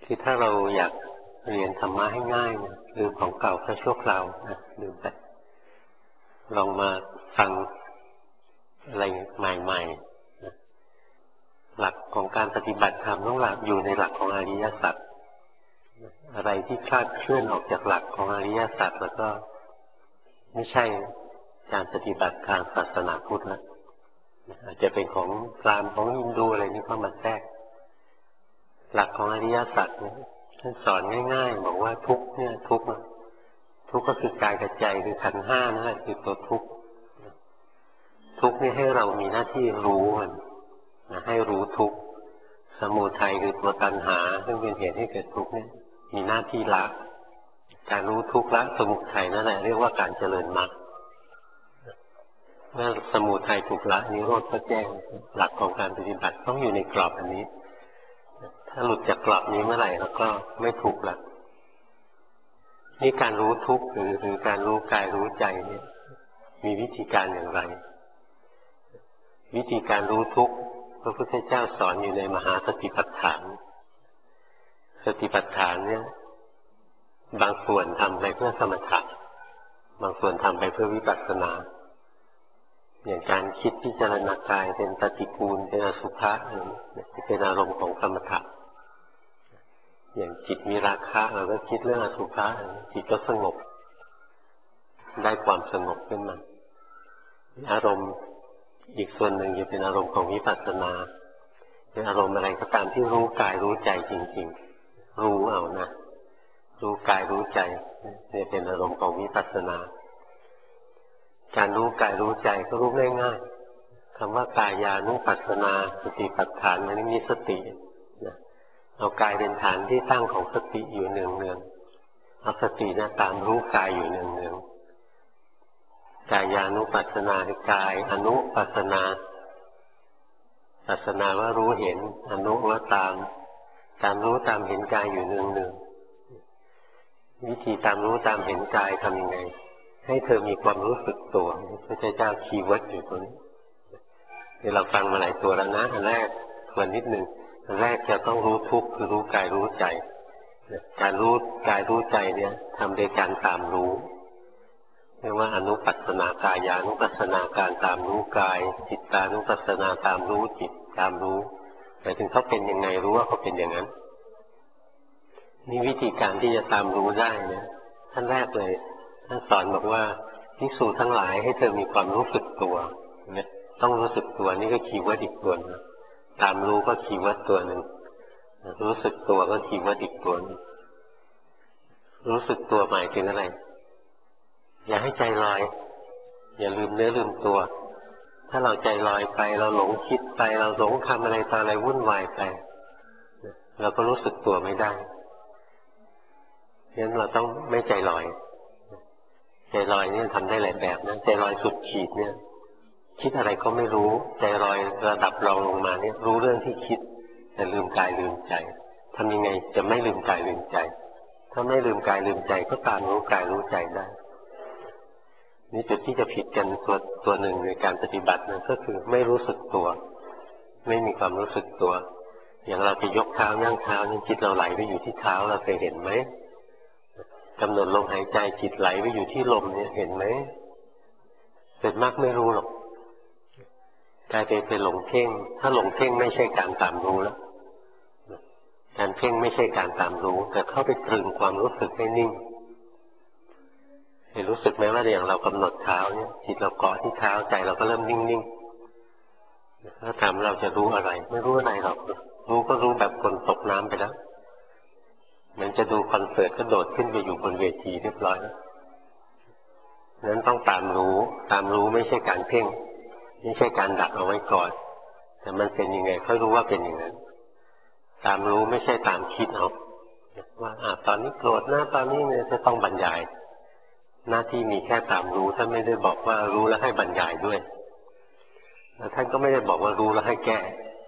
คือถ้าเราอยากเรียนธรรมะให้ง่ายนะลืมของเก่าแค่ชั่วคราวนะลืมไปลองมาฟังอะไรใหม่ๆนะหลักของการปฏิบัติธรรมต้องหลักอยู่ในหลักของอริยสัจอะไรที่คลาดเคลื่อนออกจากหลักของอริยสัจแล้วก็ไม่ใช่การปฏิบัติทางศาสนาพุทธแล้วอาจจะเป็นของพราหมณ์ของฮินดูอะไรนี่เข้ามาแทรกหลักของอริยสัจเนี่ยท่านสอนง่ายๆบอกว่าทุกข์เนี่ยทุกข์ก็คือกายกับใจคือขันธ์ห้านั่นแหละคือตัวทุกข์ทุกข์นี่ให้เรามีหน้าที่รู้มันให้รู้ทุกข์สมุทัยคือตัวตัณหาซึ่งเป็นเหตุให้เกิดทุกข์เนี่ยมีหน้าที่ละการรู้ทุกข์ละสมุทัยนั่นแหละเรียกว่าการเจริญมรรคเมื่อสมุทัยถูกละนิโรธก็แจ้งหลักของการปฏิบัติต้องอยู่ในกรอบอันนี้ถ้าหลุดจากกรอบนี้เมื่อไหร่แล้วก็ไม่ถูกละนี่การรู้ทุกข์หรือการรู้กายรู้ใจเนี่ยมีวิธีการอย่างไรวิธีการรู้ทุกข์พระพุทธเจ้าสอนอยู่ในมหาสติปัฏฐานสติปัฏฐานเนี่ยบางส่วนทำไปเพื่อสมถะบางส่วนทำไปเพื่อวิปัสสนาอย่างการคิดพิจารณากายเป็นปฏิกูลเป็นอสุภะเป็นอารมณ์ของสมถะอย่างจิตมีราคะเราก็คิดเรื่องอสุภะจิตก็สงบได้ความสงบขึ้นมาอารมณ์อีกส่วนหนึ่งจะเป็นอารมณ์ของวิปัสสนาเป็นอารมณ์อะไรก็ตามที่รู้กายรู้ใจจริงๆรู้เอานะรู้กายรู้ใจนี่เป็นอารมณ์ของวิปัสสนาการรู้กายรู้ใจก็รู้ง่ายๆคำว่ากายานุปัสสนาสติปัฏฐานมันมีสตินะเอากายเป็นฐานที่ตั้งของสติอยู่เนืองๆเอาสตินะตามรู้กายอยู่เนืองๆกายานุปัสสนาคือกายอนุปัสสนาปัสสนาว่ารู้เห็นอนุว่าตามรู้ตามเห็นกายอยู่เนืองๆวิธีตามรู้ตามเห็นกายทำยังไงให้เธอมีความรู้สึกตัวพระเจ้าคีย์เวิร์ดอยู่ตรงนี้เราฟังมาหลายตัวแล้วนะอันแรกทวนนิดหนึ่งอันแรกจะต้องรู้ทุกข์คือรู้กายรู้ใจการรู้กายรู้ใจเนี่ยทำโดยการตามรู้เรียกว่าอนุปัสสนากายานุปัสสนาการตามรู้กายจิตตานุปัสสนาตามรู้จิตตามรู้หมายถึงเขาเป็นยังไงรู้ว่าเขาเป็นอย่างนั้นนี่วิธีการที่จะตามรู้ได้นะท่านแรกเลยท่านสอนบอกว่าภิกษุทั้งหลายให้เธอมีความรู้สึกตัวเนี่ยต้องรู้สึกตัวนี่ก็คีย์เวิร์ดอีกตัวนึงตามรู้ก็คีย์เวิร์ดตัวหนึ่งรู้สึกตัวก็คีย์เวิร์ดอีกตัวนึงรู้สึกตัวหมายถึงอะไรอย่าให้ใจลอยอย่าลืมเนื้อลืมตัวถ้าเราใจลอยไปเราหลงคิดไปเราหลงทำอะไรต่ออะไรวุ่นวายไปเราก็รู้สึกตัวไม่ได้ฉะนั้นเราต้องไม่ใจลอยใจลอยนี่ทำได้หลายแบบนะใจลอยสุดขีดเนี่ยคิดอะไรก็ไม่รู้ใจลอยระดับรองลงมาเนี่ยรู้เรื่องที่คิดแต่ลืมกายลืมใจทำยังไงจะไม่ลืมกายลืมใจถ้าไม่ลืมกายลืมใจก็ตามรู้กายรู้ใจได้นี่จุดที่จะผิดกันตัวหนึ่งในการปฏิบัตินั่นก็คือไม่รู้สึกตัวไม่มีความรู้สึกตัวอย่างเราจะยกเท้าย่างเท้านี่จิตเราไหลไปอยู่ที่เท้าเราเคยเห็นไหมกำหนดลมหายใจจิตไหลไปอยู่ที่ลมเนี่ยเห็นไหมเป็นมากไม่รู้หรอกกลายเป็นหลงเพ่งถ้าหลงเพ่งไม่ใช่การตามรู้แล้วการเพ่งไม่ใช่การตามรู้แต่เข้าไปตรึงความรู้สึกให้นิ่งเห็นรู้สึกไหมว่าอย่างเรากำหนดเท้าเนี่ยจิตเราเกาะที่เท้าใจเราก็เริ่มนิ่งๆถ้าถามเราจะรู้อะไรไม่รู้อะไรหรอกรู้ก็รู้แบบคนตกน้ำไปแล้วเหมือนจะดูคอนเสิร์ตก็โดดขึ้นไปอยู่บนเวทีเรียบร้อยแล้วนั้นต้องตามรู้ไม่ใช่การเพ่งไม่ใช่การดักเอาไว้ก่อนแต่มันเป็นยังไงค่อยรู้ว่าเป็นอย่างนั้นตามรู้ไม่ใช่ตามคิดเอาว่าตอนนี้โกรธนะตอนนี้เนี่ยจะต้องบรรยายหน้าที่มีแค่ตามรู้ท่านไม่ได้บอกว่ารู้แล้วให้บรรยายด้วยแล้วท่านก็ไม่ได้บอกว่ารู้แล้วให้แก้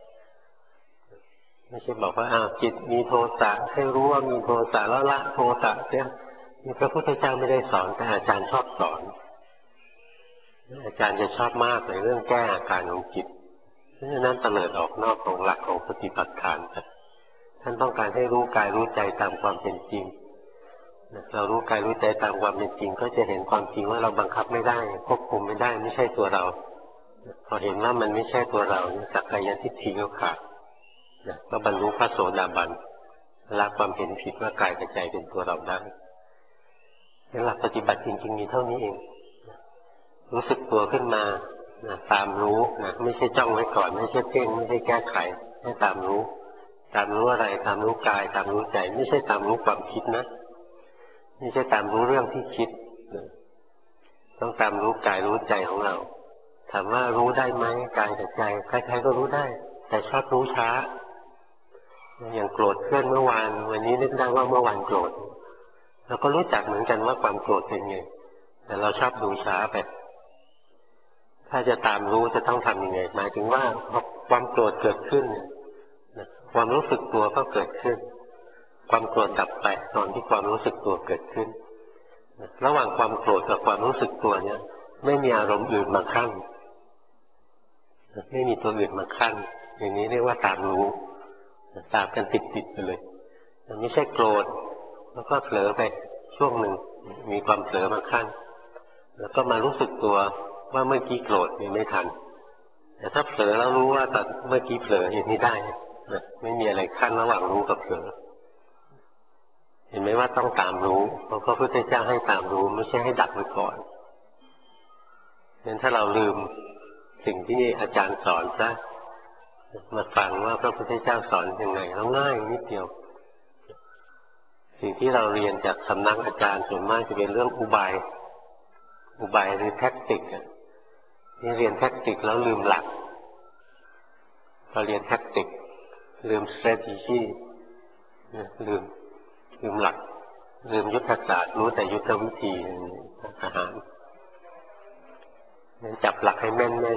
ไม่ใช่บอกว่าจิตมีโทสะให้รู้ว่ามีโทสะแล้วละโทสะเสียพระพุทธเจ้าไม่ได้สอนแต่อาจารย์ชอบสอนอาจารย์จะชอบมากในเรื่องแก้อาการของจิตเพราะฉะนั้นเตลิดออกนอกของหลักของสติปัฏฐานท่านานต้องการให้รู้กายรู้ใจตามความเป็นจริงเรารู้กายรู้ใจตามความเป็นจริงก็จะเห็นความจริงว่าเราบังคับไม่ได้ควบคุมไม่ได้ไม่ใช่ตัวเราพอเห็นว่ามันไม่ใช่ตัวเราสักกายทิฏฐิก็ขาดก็บรรลุพระโสดาบันละความเห็นผิดว่ากายกับใจเป็นตัวเราได้หลักปฏิบัติจริงๆมีเท่านี้เองรู้สึกตัวขึ้นมาตามรู้ไม่ใช่จ้องไว้ก่อนไม่ใช่เพ่งไม่ใช่แก้ไขให้ตามรู้อะไรตามรู้กายตามรู้ใจไม่ใช่ตามรู้ความคิดนะไม่ใช่ตามรู้เรื่องที่คิดต้องตามรู้กายรู้ใจของเราถามว่ารู้ได้ไหมกายกับใจใครๆก็รู้ได้แต่ชอบรู้ช้าอย่างโกรธเพื่อนเมื่อวานวันนี้นึกได้ว่าเมื่อวานโกรธเราก็รู้จักเหมือนกันว่าความโกรธเป็นไงแต่เราชอบดูช้าไปถ้าจะตามรู้จะต้องทำยังไงหมายถึงว่าพอความโกรธเกิดขึ้นความรู้สึกตัวก็เกิดขึ้นความโกรธดับไปตอนที่ความรู้สึกตัวเกิดขึ้นระหว่างความโกรธกับความรู้สึกตัวเนี่ยไม่มีอารมณ์อื่นมาขั้นไม่มีตัวอื่นมาขั้นอย่างนี้เรียกว่าตามรู้ตามกันติดไปเลยมันไม่ใช่โกรธแล้วก็เผลอไปช่วงหนึ่งมีความเผลอมาขั้นแล้วก็มารู้สึกตัวว่าเมื่อกี้โกรธยังไม่ทันแต่ถ้าเผลอแล้วรู้ว่าตอนเมื่อกี้เผลอเห็นไม่ได้ไม่มีอะไรขั้นระหว่างรู้กับเผลอเห็นไหมว่าต้องตามรู้เพราะพระพุทธเจ้าให้ตามรู้ไม่ใช่ให้ดักไว้ก่อนงั้นถ้าเราลืมสิ่งที่อาจารย์สอนซะมาฟังว่าพระพุทธเจ้าสอนยังไงแล้วง่ายนิดเดียวสิ่งที่เราเรียนจากสำนักอาจารย์ส่วนมากจะเป็นเรื่องอุบายหรือแท็กติกนี่เรียนแท็กติกแล้วลืมหลักพอเรียนแท็กติกลืม strategy ลืมหลักลืมยุทธศาสตร์รู้แต่ยุทธวิธีทหารงั้นจับหลักให้แม่น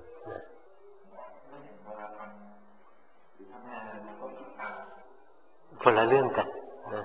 ๆคนละเรื่องกันนะ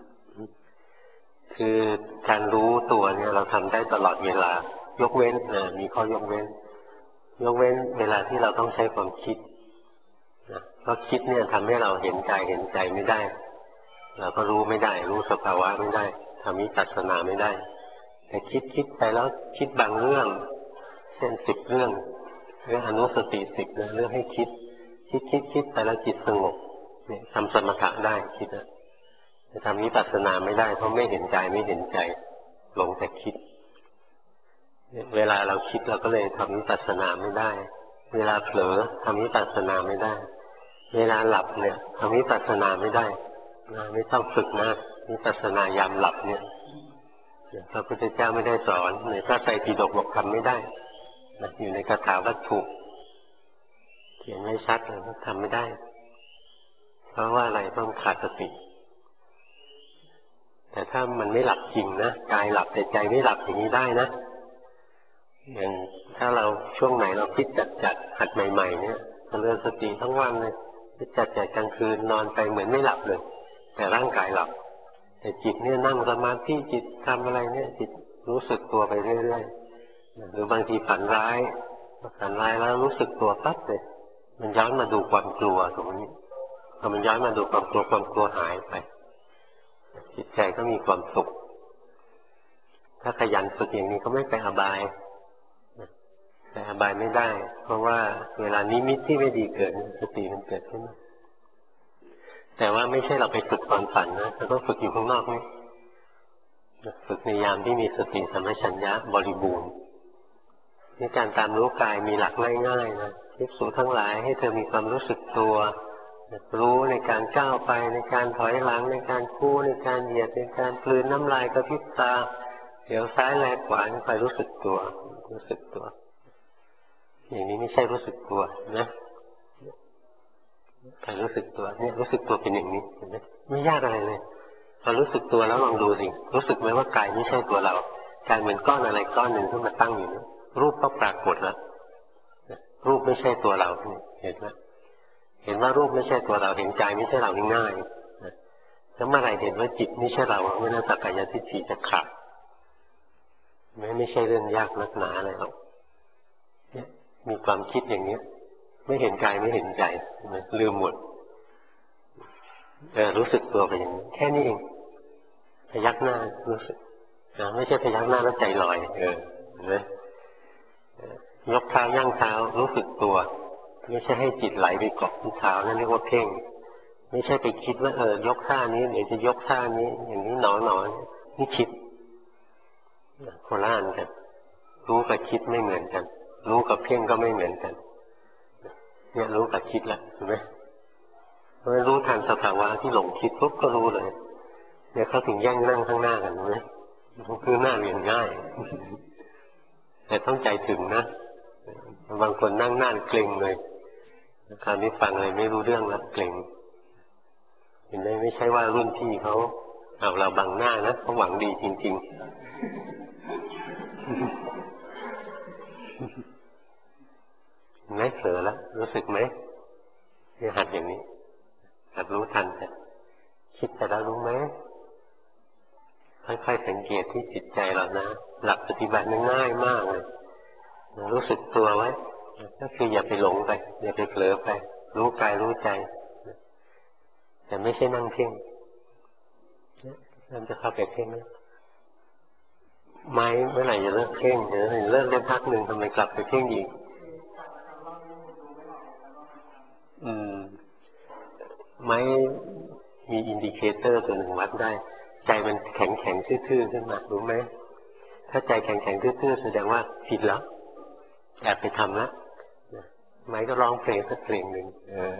คือการรู้ตัวเนี่ยเราทำได้ตลอดเวลายกเว้นมีข้อยกเว้นเวลาที่เราต้องใช้ความคิดเพราะคิดเนี่ยทำให้เราเห็นกายเห็นใจไม่ได้เราก็รู้ไม่ได้รู้สภาวะไม่ได้ทำวิปัสสนาไม่ได้แต่คิดไปแล้วคิดบางเรื่องเช่น10 เรื่องอนุสติ10นะเรื่องให้คิดไปแล้วจิตสงบเนี่ยทำสมถะได้คิดนะแต่ทำวิปัสสนาไม่ได้เพราะไม่เห็นกายไม่เห็นใจหลงแต่คิดเวลาเราคิดเราก็เลยทำวิปัสสนาไม่ได้เวลาเผลอทำวิปัสสนาไม่ได้เวลาหลับเนี่ยทำวิปัสสนาไม่ได้ไม่ต้องฝึกนะวิปัสสนายามหลับเนี่ยพระพุทธเจ้าไม่ได้สอนในพระไตรปิฎกบอกทำไม่ได้อยู่ในคาถาวัตถุเขียนไม่ชัดเลยว่าทำไม่ได้เพราะว่าอะไรต้องขาดสติแต่ถ้ามันไม่หลับจริงนะกายหลับแต่ใจไม่หลับอย่างนี้ได้นะอย่างถ้าเราช่วงไหนเราคิดจัดหัดใหม่ๆเนี่ยเจริญสติทั้งวันเลยคิดจัดกลางคืนนอนไปเหมือนไม่หลับเลยแต่ร่างกายหลับแต่จิตเนี่ยนั่งสมาธิจิตทำอะไรเนี่ยจิตรู้สึกตัวไปเรื่อยๆหรือบางทีฝันร้ายแล้วรู้สึกตัวปั๊บเลยมันย้อนมาดูความกลัวตรงนี้พอมันย้อนมาดูความกลัวหายไปจิตใจก็มีความสุขถ้าขยันฝึกอย่างนี้ก็ไม่ไปอบายแต่อบายไม่ได้เพราะว่าเวลานิมิตที่ไม่ดีเกิดสติมันเกิดขึ้นแต่ว่าไม่ใช่เราไปฝึกตอนฝันนะเราต้องฝึกอยู่ข้างนอกนี่ฝึกในยามที่มีสติสัมปชัญญะบริบูรณ์ในการตามรู้กายมีหลักง่ายๆนะภิกษุทั้งหลายให้เธอมีความรู้สึกตัวรู้ในการก้าวไปในการถอยหลังในการคู่ในการเหยียดในการกลืนน้ำลายกระพริบตาเดี๋ยวซ้ายแลขวาไปรู้สึกตัวอย่างนี้ไม่ใช่รู้สึกตัวนะการรู้สึกตัวเนี่ยรู้สึกตัวเป็นอย่างนี้เห็นไหมไม่ยากอะไรเลยพอรู้สึกตัวแล้วลองดูสิรู้สึกไหมว่ากายไม่ใช่ตัวเรากายเหมือนก้อนอะไรก้อนหนึ่งที่มาตั้งอยู่นี่รูปก็ปรากฏแล้วรูปไม่ใช่ตัวเราเห็นไหมเห็นว่ารูปไม่ใช่ตัวเราเห็นใจไม่ใช่เราง่ายๆแล้วเมื่อไหร่เห็นว่าจิตไม่ใช่เราเมื่อนั้นสักกายทิฏฐิจะขาดไม่ใช่เรื่องยากนักหนาอะไรหรอกมีความคิดอย่างนี้ไม่เห็นกายไม่เห็นใจลืมหมดรู้สึกตัวไปอย่างนี้แค่นี้เองพยักหน้ารู้สึกไม่ใช่พยักหน้าแล้วใจลอยเห็นไหมยกเท้าย่างเท้ารู้สึกตัวไม่ใช่ให้จิตไหลไปเกาะที่เท้านั่นเรียกว่าเพ่งไม่ใช่ไปคิดว่ายกท่านี้เดี๋ยวจะยกท่านี้อย่างนี้หนอนี่คิดโคล่านกันรู้กับคิดไม่เหมือนกันรู้กับเพ่งก็ไม่เหมือนกันเนี่ยรู้กับคิดละเห็นไหมเพราะรู้ทันสภาวะที่หลงคิดปุ๊บก็รู้เลยเนี่ยเขาถึงแย่งนั่งข้างหน้ากันใช่ไหมคือหน้าเรียนง่ายแต่ต้องใจถึงนะบางคนนั่งหน้าเกร็งเลยคราวนี้ฟังเลยไม่รู้เรื่องแล้วเกร็งเห็นไหมไม่ใช่ว่ารุ่นพี่เขาเอาเราบังหน้านะเขาหวังดีจริงๆไงเผลอแล้วรู้สึกไหมเนี่ยหัดอย่างนี้หัดรู้ทันแต่คิดแต่แล้วรู้ไหมค่อยๆสังเกตที่จิตใจเรานะหลักปฏิบัติง่ายมากเลยรู้สึกตัวไว้ก็คืออย่าไปหลงไปอย่าไปเผลอไปรู้กายรู้ใจแต่ไม่ใช่นั่งเพ่งนั่นจะเข้าไปเพ่งนะไม่เมื่อไหร่จะเลิกเพ่งเลิกได้พักหนึ่งทำไมกลับไปเพ่งอีกไม่มีอินดิเคเตอร์ตัวหนึ่งวัดได้ใจมันแข็งทื่อๆขึ้นมารู้ไหมถ้าใจแข็งทื่อๆแสดงว่าผิดแล้วแอบไปทำแล้วไม่ก็ร้องเพลงสักเพลงหนึ่ง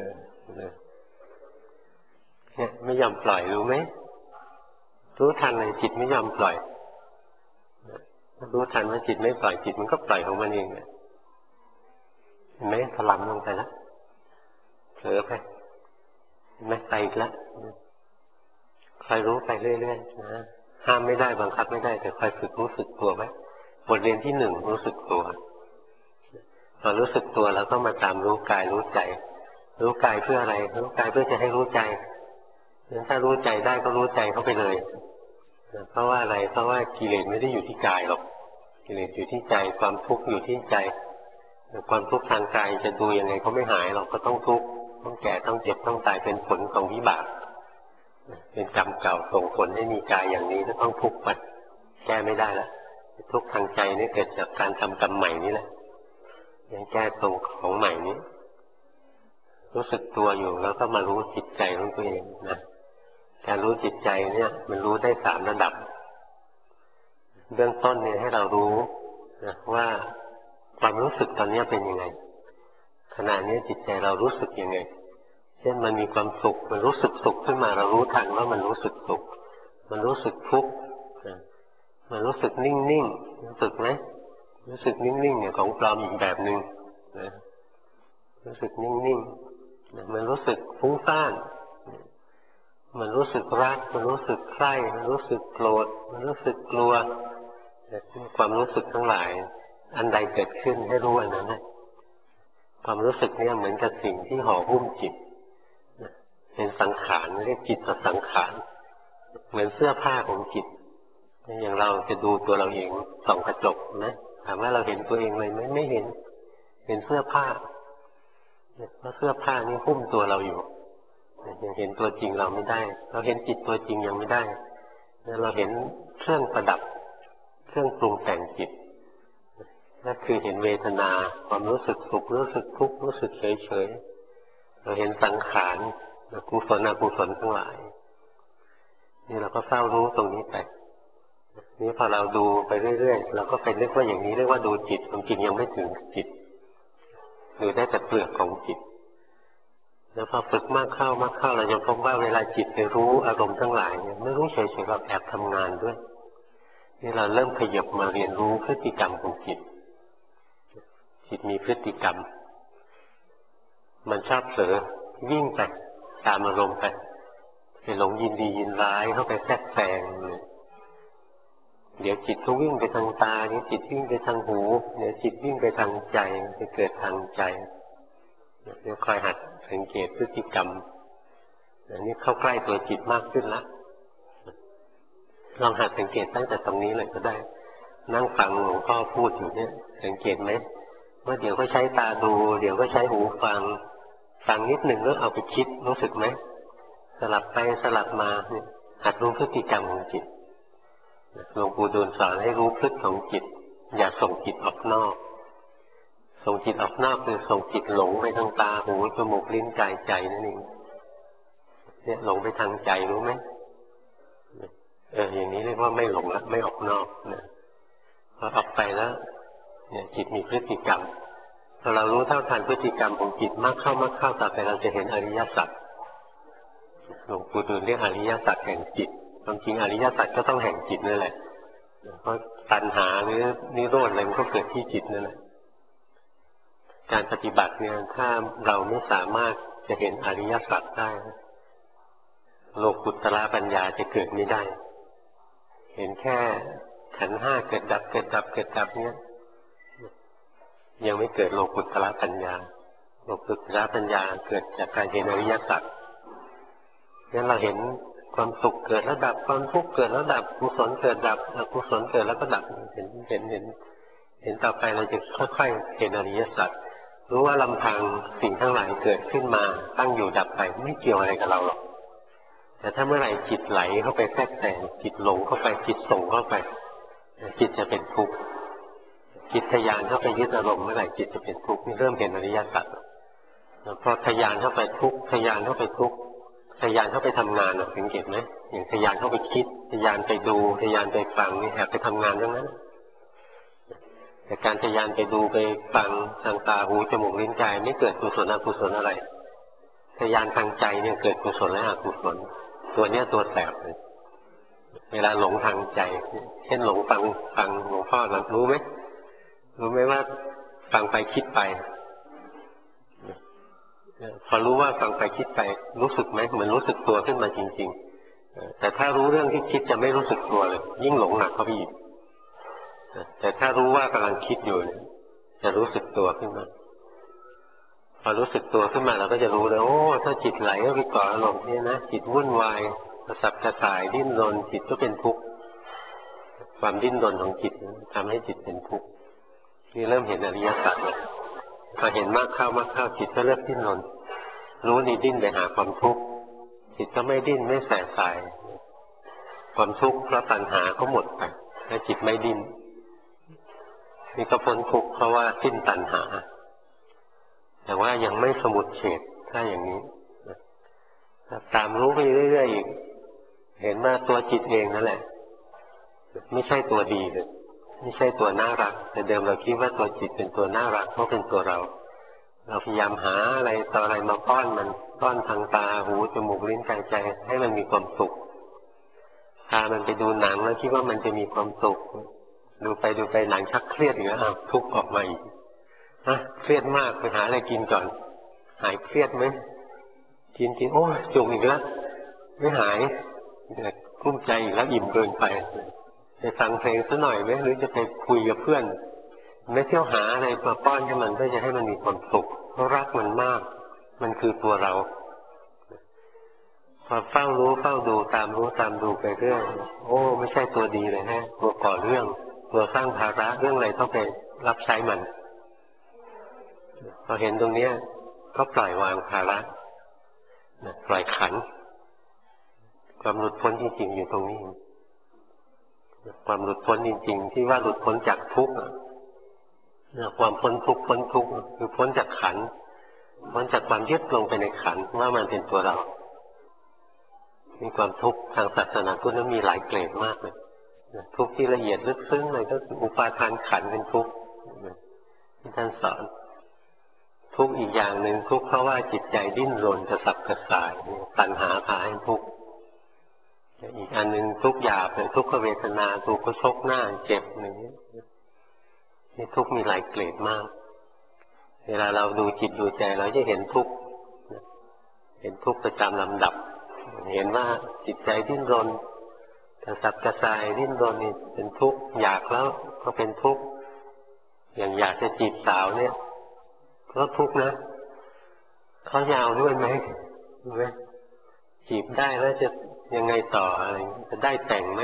เนี่ยไม่ยอมปล่อยรู้ไหมรู้ทันเลยจิตไม่ยอมปล่อยรู้ทันว่าจิตไม่ปล่อยจิตมันก็ปล่อยของมันเองเนี่ยเห็นไหมถลำลงไปแล้วเผลอไปเห็นไหมไปอีกแล้วคอยรู้ไปเรื่อยๆนะห้ามไม่ได้บังคับไม่ได้แต่คอยฝึกรู้สึกตัวไว้บทเรียนที่หนึ่งรู้สึกตัวพอรู้สึกตัวแล้วก็มาตามรู้กายรู้ใจรู้กายเพื่ออะไรรู้กายเพื่อจะให้รู้ใจถ้ารู้ใจได้ก็รู้ใจเข้าไปเลยเพราะว่าอะไรเพราะว่ากิเลสไม่ได้อยู่ที่กายหรอกกิเลสอยู่ที่ใจความทุกข์อยู่ที่ใจความทุกข์ทางกายจะดูยังไงก็ไม่หายหรอกก็ต้องทุกข์ต้องแก่ต้องเจ็บต้องตายเป็นผลของวิบากเป็นกรรมเก่าส่งผลให้มีกายอย่างนี้ก็ต้องทุกข์ไปแก้ไม่ได้แล้วทุกข์ทางใจนี่เกิดจากการทำกรรมใหม่นี่แหละยังแก้ตรงของใหม่นี้รู้สึกตัวอยู่แล้วก็มารู้จิตใจของตัวเองนะการรู้จิตใจเนี่ยมันรู้ได้3ระดับเบื้องต้นเนี่ยให้เรารู้นะว่าความรู้สึกตอนนี้เป็นยังไงขณะนี้จิตใจเรารู้สึกยังไงเช่นมันมีความสุขมันรู้สึกสุขขึ้นมาเรารู้ทันว่ามันรู้สึกสุขมันรู้สึกทุกข์มันรู้สึกนิ่งๆรู้สึกไหมรู้สึกนิ่งๆเนี่ยของปลอมอีกแบบหนึ่งนะรู้สึกนิ่งๆมันรู้สึกฟุ้งซ่านมันรู้สึกรักมันรู้สึกใคร่มันรู้สึกโกรธมันรู้สึกกลัวความรู้สึกทั้งหลายอันใดเกิดขึ้นให้รู้อันนั้นนะความรู้สึกเนี่ยเหมือนกับสิ่งที่ห่อหุ้มจิตเป็นสังขารเรียกจิตสังขารเหมือนเสื้อผ้าของจิตอย่างเราจะดูตัวเราเองส่องกระจกนะถามว่าเราเห็นตัวเองเลยไหมไม่เห็นเห็นเสื้อผ้าเพราะเสื้อผ้านี่หุ้มตัวเราอยู่ยังเห็นตัวจริงเราไม่ได้เราเห็นจิตตัวจริงยังไม่ได้เราเห็นเครื่องประดับเครื่องปรุงแต่งจิตนั่นคือเห็นเวทนาความรู้สึกสุขรู้สึกทุกข์รู้สึกเฉยๆเราเห็นสังขารกุศลอกุศลทั้งหลายนี่เราก็เฝ้ารู้ตรงนี้ไปนี่พอเราดูไปเรื่อยๆเราก็ไปนึกว่าอย่างนี้เรียกว่าดูจิตความจริงยังไม่ถึงจิตดูได้แต่เปลือกของจิตแล้วพอฝึกมากเข้าเราจะพบว่าเวลาจิตไปรู้อารมณ์ทั้งหลายเนี่ยไม่รู้เฉยๆเราแอบทำงานด้วยนี่เราเริ่มขยับมาเรียนรู้พฤติกรรมของจิตจิตมีพฤติกรรมมันชอบเผลอวิ่งไปตามอารมณ์ไปหลงยินดียินร้ายเข้าไปแทรกแซงเดี๋ยวจิตก็วิ่งไปทางตาเดี๋ยวจิตวิ่งไปทางหูเดี๋ยวจิตวิ่งไปทางใจไปเกิดทางใจเดี๋ยวคอยหัดสังเกตพฤติกรรมอันนี้เข้าใกล้ตัวจิตมากขึ้นละลองหัดสังเกตตั้งแต่ตรงนี้เลยก็ได้นั่งฟังหลวงพ่อพูดอยู่เนี่ยสังเกตไหมว่าเดี๋ยวก็ใช้ตาดูเดี๋ยวก็ใช้หูฟังนิดหนึ่งแล้วเอาไปคิดรู้สึกไหมสลับไปสลับมาเนี่ยหัดรู้พฤติกรรมของจิตหลวงปู่ดูลสอนให้รู้พฤติของจิตอย่าส่งจิตออกนอกส่งจิตออกนอกคือส่งจิตหลงไปทางตาหูจมูกลิ้นกายใจนั่นเองเนี่ยหลงไปทางใจรู้ไหมอย่างนี้เรียกว่าไม่หลงละไม่ออกนอกนะพอออกไปแล้วเนี่ยจิตมีพฤติกรรมพอเรารู้เท่าทันพฤติกรรมของจิตมากเข้ต่อไปเราจะเห็นอริยสัจหลวงปู่ดูลเรียกอริยสัจแห่งจิตความจริงอริยสัจก็ต้องแห่งจิตนั่นแหละเพราะตัณหาหรือนิโรธอะไรมันก็เกิดที่จิตนั่นแหละการปฏิบัติเนี่ยถ้าเราไม่สามารถจะเห็นอริยสัจได้โลกุตตรปัญญาจะเกิดไม่ได้เห็นแค่ขันธ์ห้าเกิดดับเกิดดับเกิดดับเนี่ยยังไม่เกิดโลกุตตรปัญญาโลกุตตรปัญญาเกิดจากการเห็นอริยสัจงั้นเราเห็นความสุขเกิดแล้วดับความทุกข์เกิดแล้วดับกุศลเกิดดับอกุศลเกิดแล้วก็ดับเห็นต่อไปเราจะค่อยๆเห็นอริยสัจรู้ว่าลำพังสิ่งทั้งหลายเกิดขึ้นมาตั้งอยู่ดับไปไม่เกี่ยวอะไรกับเราหรอกแต่ถ้าเมื่อไหร่จิตไหลเข้าไปแทรกแซงจิตหลงเข้าไปจิตส่งเข้าไปจิตจะเป็นทุกข์จิตทะยานเข้าไปยึดอารมณ์เมื่อไหร่จิตจะเป็นทุกข์นี่เริ่มเห็นอริยสัจพอทะยานเข้าไปทุกข์ทะยานเข้าไปทุกข์ทะยานเข้าไปทำงานสังเกตไหมอย่างทะยานเข้าไปคิดทะยานไปดูทะยานไปฟังนี่แอบไปทำงานทั้งนั้นแต่การทะยานไปดูไปฟังทางตาหูจมูกลิ้นกายไม่เกิดกุศลอกุศลอะไรทะยานทางใจเนี่ยเกิดกุศลและอกุศลตัวเนี้ยตัวแสบเลยเวลาหลงทางใจเช่นหลงฟังหลวงพ่อรู้ไหมว่าฟังไปคิดไปพอรู้ว่าฟังไปคิดไปรู้สึกไหมเหมือนรู้สึกตัวขึ้นมาจริงๆแต่ถ้ารู้เรื่องที่คิดจะไม่รู้สึกตัวเลยยิ่งหลงหนักเข้าไปอีกแต่ถ้ารู้ว่ากำลังคิดอยู่จะรู้สึกตัวขึ้นมาพอรู้สึกตัวขึ้นมาเราก็จะรู้เลยโอ้ถ้าจิตไหลก็ไปก่ออารมณ์นี่นะจิตวุ่นวายกระสับกระส่ายดิ้นรนจิตก็เป็นทุกข์ความดิ้นรนของจิตทำให้จิตเป็นทุกข์นี่เริ่มเห็นอริยสัจแล้วพอเห็นมากเข้าจิตก็เริ่มดิ้นรนรู้นี่ดิ้นไปหาความทุกข์จิตก็ไม่ดิ้นไม่แสบสายความทุกข์เพราะตัณหาก็หมดไปแล้วจิตไม่ดิ้นนี่ก็พ้นทุกข์เพราะว่าสิ้นตัณหาแต่ว่ายังไม่สมุทเฉดถ้าอย่างนี้ตามรู้ไปเรื่อยๆอีกเห็นว่าตัวจิตเองนั่นแหละไม่ใช่ตัวดีเลยไม่ใช่ตัวน่ารักแต่เดิมเราคิดว่าตัวจิตเป็นตัวน่ารักเพราะเป็นตัวเราพยายามหาอะไรต่ออะไรมาป้อนมันป้อนทางตาหูจมูกลิ้นกายใจให้มันมีความสุขพามันไปดูหนังแล้วคิดว่ามันจะมีความสุขดูไปหนังชักเครียดอยู่แล้วทุกข์ออกมาอีกเครียดมากไปหาอะไรกินก่อนหายเครียดไหมกินโอ้ยจุกอีกแล้วไม่หายกลุ้มใจอีกแล้วอิ่มเกินไปไปฟังเพลงซะหน่อยไหมหรือจะไปคุยกับเพื่อนไม่เที่ยวหาอะไรมาป้อนให้มันเพื่อจะให้มันมีความสุขเพราะรักมันมากมันคือตัวเราพอเฝ้ารู้เฝ้าดูตามรู้ตามดูไปเรื่อยโอ้ไม่ใช่ตัวดีเลยฮะตัวก่อเรื่องตัวสร้างภาระเรื่องอะไรต้องไปรับใช้มันพอเห็นตรงนี้ก็ปล่อยวางภาระปล่อยขันความหลุดพ้นจริงๆอยู่ตรงนี้ความหลุดพ้นจริงๆที่ว่าหลุดพ้นจากทุกข์ความพ้นทุกข์คือพ้นจากขันพ้นจากความยึดลงไปในขันว่ามันเป็นตัวเรามีความทุกข์ทางศาสนาพุทธนั้นมีหลายเกรดมากเลยทุกข์ที่ละเอียดลึกซึ้งเลยก็คืออุปาทานขันเป็นทุกข์ที่ท่านสอนทุกข์อีกอย่างหนึ่งทุกข์เพราะว่าจิตใจดิ้นรนกระสับกระส่ายตัณหาพาให้ทุกข์อีกอันหนึ่งทุกข์หยาบเป็นทุกขเวทนาถูกกระทบหน้าเจ็บอย่างนี้นี่ทุกข์มีหลายเกรดมากเวลาเราดูจิตดูใจเราจะเห็นทุกข์ประจำลำดับเห็นว่าจิตใจดิ้นรนกระสับกระส่ายดิ้นรนนี่เป็นทุกข์อยากแล้วก็เป็นทุกข์อย่างอยากจะจีบสาวเนี่ยก็ทุกข์นะเขายาวด้วยไหมจีบได้แล้วจะยังไงต่ออะไรจะได้แต่งไหม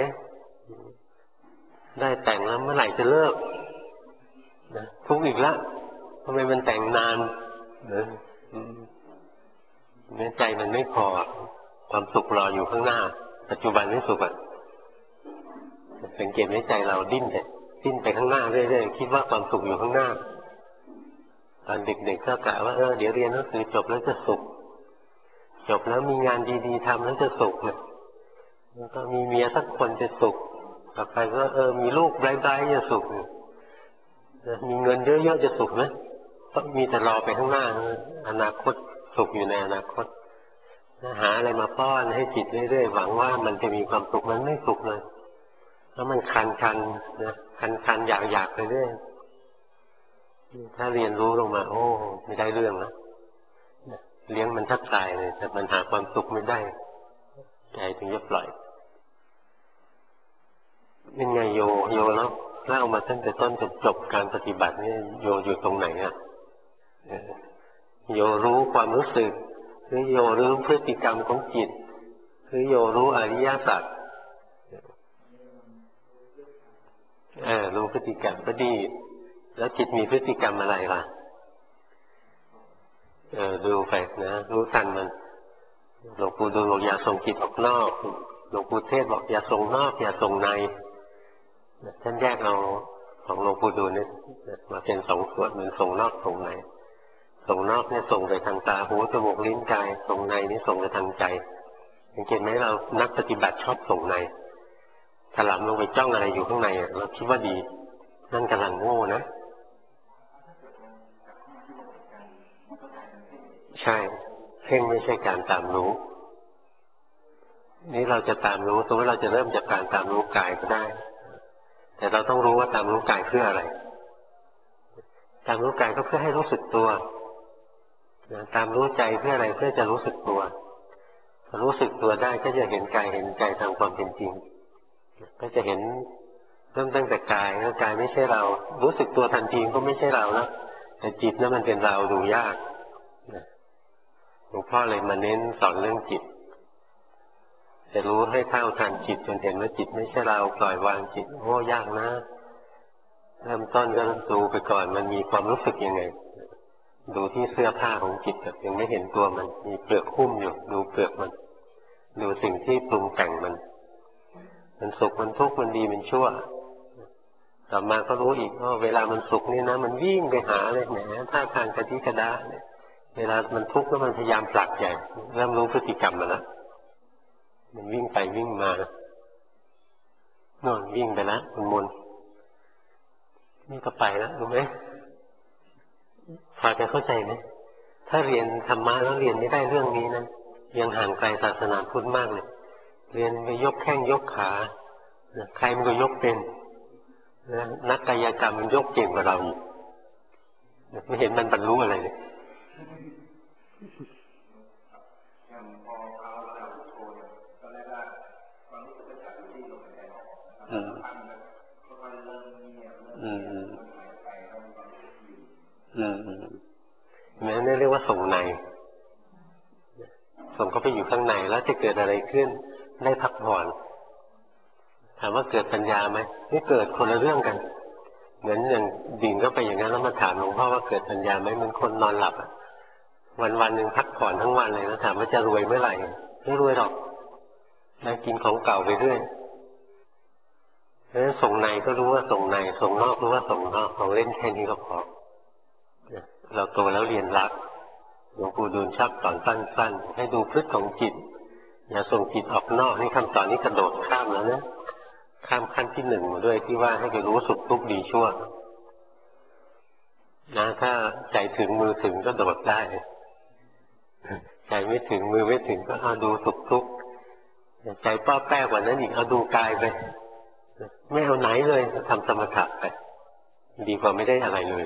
ได้แต่งแล้วเมื่อไหร่จะเลิกนะทุกข์อีกแล้วทำไมมันแต่งนานใจมันไม่พอความสุขรออยู่ข้างหน้าปัจจุบันไม่สุขอ่ะสังเกตไหมใจเราดิ้นไปข้างหน้าเรื่อยๆคิดว่าความสุขอยู่ข้างหน้าตอนเด็กๆก็กะว่าเดี๋ยวเรียนหนังสือจบแล้วจะสุขจบแล้วมีงานดีๆทำแล้วจะสุขเนี่ยแล้วก็มีเมียสักคนจะสุขต่อไปก็มีลูกไร้ๆจะสุขมีเงินเยอะๆจะสุขไหมก็มีแต่รอไปข้างหน้าอนาคตสุขอยู่ในอนาคตหาอะไรมาป้อนให้จิตเรื่อยๆหวังว่ามันจะมีความสุขมันไม่สุขเลยแล้วมันคันนะคันอยากไปเรื่อยถ้าเรียนรู้ลงมาโอ้ไม่ได้เรื่องแล้วเลี้ยงมันแทบตายเลยแต่มันหาความสุขไม่ได้ใจถึงจะปล่อยเป็นไงโยแล้วเล่ามาตั้งแต่ต้นจนจบการปฏิบัตินี่โยอยู่ตรงไหนอ่ะโยรู้ความรู้สึกหรือโยรู้พฤติกรรมของจิตหรือโยรู้อริยสัจรู้พฤติกรรมก็ดีแล้วจิตมีพฤติกรรมอะไรล่ะดูไปนะรู้ทันมันหลวงปู่ดูบอกอย่าส่งจิตออกนอกหลวงปู่เทศบอกอย่าส่งนอกอย่าส่งในท่านแยกเอาของหลวงปู่ดูเนี่ยมาเป็นสองส่วนเหมือนส่งนอกส่งในส่งนอกเนี่ยส่งไปทางตาหูจมูกลิ้นกายส่งในนี่ส่งไปทางใจสังเกตไหมเรานักปฏิบัติชอบส่งในถลำลงไปจ้องอะไรอยู่ข้างในเราคิดว่าดีนั่นกำลังโง่นะใช่เพ่งไม่ใช่การตามรู้นี่เราจะตามรู้สมมติเราจะเริ่มจากการตามรู้กายก็ได้แต่เราต้องรู้ว่าตามรู้กายเพื่ออะไรตามรู้กายก็เพื่อให้รู้สึกตัวตามรู้ใจเพื่ออะไรเพื่อจะรู้สึกตัวพอรู้สึกตัวได้ก็จะเห็นกายเห็นใจตามความเป็นจริงก็จะเห็นเริ่มตั้งแต่กายแล้วกายไม่ใช่เรารู้สึกตัวทันทีก็ไม่ใช่เราแล้วแต่จิตนั้นมันเป็นเราดูยากหลวงพ่อเลยมาเน้นสอนเรื่องจิตจะรู้ให้เท่าทันจิตจนเห็นว่าจิตไม่ใช่เราปล่อยวางจิตโอ้ยากนะเริ่มต้นก็ดูไปก่อนมันมีความรู้สึกยังไงดูที่เสื้อผ้าของจิตยังไม่เห็นตัวมันมีเปลือกหุ้มอยู่ดูเปลือกมันดูสิ่งที่ปรุงแต่งมันสุขมันทุกข์มันดีมันชั่วต่อมาก็รู้อีกว่าเวลามันสุขนี่นะมันวิ่งไปหาเลยแหมท่าทางกระดิกระดาเนี่ยเวลามันทุกข์แล้วมันพยายามผลักใหญ่เริ่มรู้พฤติกรรมมันแล้วมันวิ่งไปวิ่งมาโน่นวิ่งไปแล้วมันมนนี่ก็ไปแล้วรู้ไหมพอจะเข้าใจไหมถ้าเรียนธรรมะแล้วเรียนไม่ได้เรื่องนี้นะยังห่างไกลศาสนาพุทธมากเลยเรียนไปยกแข้งยกขาใครมันก็ยกเป็นนักกายกรรมมันยกเก่งกว่าเราอีกไม่เห็นมันบรรลุอะไรเลยนี่เรียกว่าส่งในส่งเข้าไปอยู่ข้างในแล้วจะเกิดอะไรขึ้นได้พักผ่อนถามว่าเกิดปัญญาไหมไม่เกิดคนละเรื่องกันเหมือนอย่างดิ่งเข้าไปอย่างนั้นแล้วมาถามหลวงพ่อว่าเกิดปัญญาไหมมันคนนอนหลับวันหนึ่งพักผ่อนทั้งวันเลยแล้วถามว่าจะรวยเมื่อไหร่ไม่รวยหรอกนั่งกินของเก่าไปเรื่อยเพราะฉะนั้นส่งในก็รู้ว่าส่งในส่งนอกรู้ว่าส่งนอกของเล่นแค่นี้ก็พอเราโตแล้วเรียนรักหลวงปู่ดูลชอบสอนสั้นๆให้ดูพฤติของจิตอย่าส่งจิตออกนอกนี่คำสอนนี้กระโดดข้ามแล้วนะข้ามขั้นที่หนึ่งมาด้วยที่ว่าให้ไปรู้สุขทุกข์ดีชั่วนะถ้าใจถึงมือถึงก็โดดได้ใจไม่ถึงมือไม่ถึงก็เอาดูสุขทุกข์ใจป้อแป้กว่านั้นอีกเอาดูกายไปไม่เอาไหนเลยทำสมถะไปดีกว่าไม่ได้อะไรเลย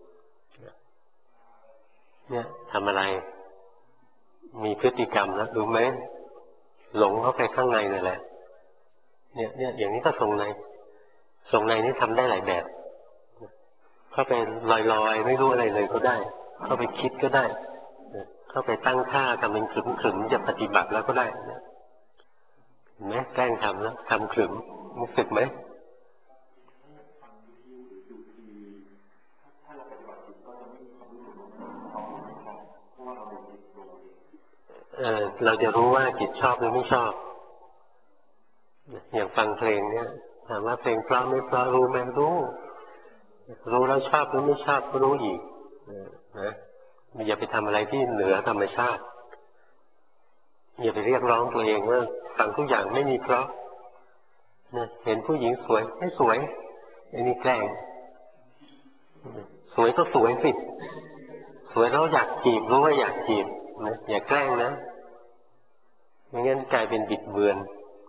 เนี่ยทำอะไรมีพฤติกรรมแล้วรู้ไหมหลงเข้าไปข้างในนั่นแหละเนี่ยอย่างนี้ก็ส่งในนี่ทำได้หลายแบบเข้าไปลอยๆไม่รู้อะไรเลยก็ได้เข้าไปคิดก็ได้เข้าไปตั้งท่าทำเป็นขรึมๆจะปฏิบัติแล้วก็ได้เห็นไหมแกล้งทำแล้วทำขรึมรู้สึกไหมเราจะรู้ว่าจิตชอบหรือไม่ชอบอย่างฟังเพลงเนี่ยถามว่าเพลงเพราะไม่เพราะรู้ไหมรู้แล้วชอบหรือไม่ชอบก็รู้อีกนะอย่าไปทำอะไรที่เหนือธรรมชาติอย่าไปเรียกร้องตัวเองว่าฟังทุกอย่างไม่มีเพราะเห็นผู้หญิงสวยไม่สวยอันนี้แกล้งสวยก็สวยสิสวยแล้วอยากจีบรู้ว่าอยากจีบนะอย่าแกล้งนะไม่งั้นกลายเป็นบิดเบือน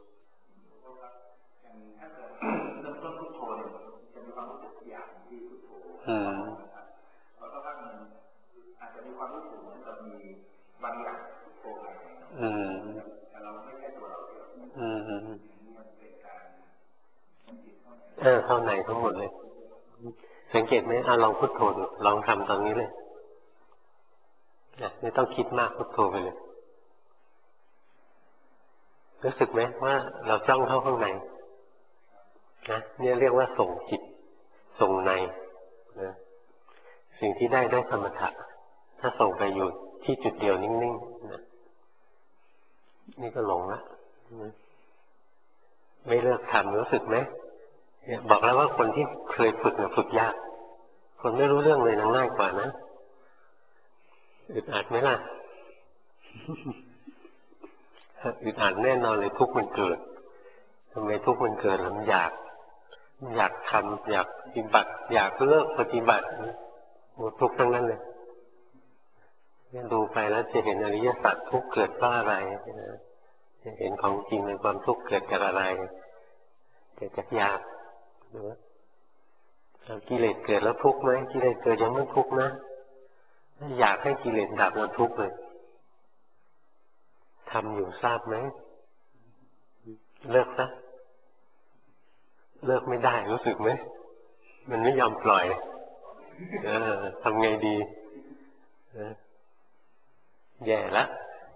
เข้าในทั้งหมดเลยสังเกตไหมลองพุทโธดูลองทำตอนนี้เลยไม่ต้องคิดมากพุทโธไปเลยรู้สึกไหมว่าเราจ้องเข้าข้างในนะเนี่ยเรียกว่าส่งจิตส่งในนะสิ่งที่ได้สมถะถ้าส่งไปอยู่ที่จุดเดียวนิ่งๆนะนี่ก็หลงละไม่เลิกทำรู้สึกไหมเนี่ยบอกแล้วว่าคนที่เคยฝึกเนี่ยฝึกยากคนไม่รู้เรื่องเลยง่ายกว่านะอึดอัดไหมล่ะอึดอัดแน่นอนเลยทุกข์มันเกิดทำไมทุกข์มันเกิดแล้วมันอยากทำอยากปฏิบัติอยากเลิกปฏิบัติหมดทุกข์ทั้งนั้นเลยดูไปแล้วจะเห็นอริยสัจทุกข์เกิดเพราะอะไรจะเห็นของจริงในความทุกข์เกิดจากอะไรเกิดจากอยากหรือว่ากิเลสเกิดแล้วทุกข์ไหมกิเลสเกิดยังไม่ทุกข์นะอยากให้กิเลสดับแล้วทุกข์เลยทำอยู่ทราบไหมเลิกซะเลิกไม่ได้รู้สึกไหมมันไม่ยอมปล่อยทำไงดีแย่ละ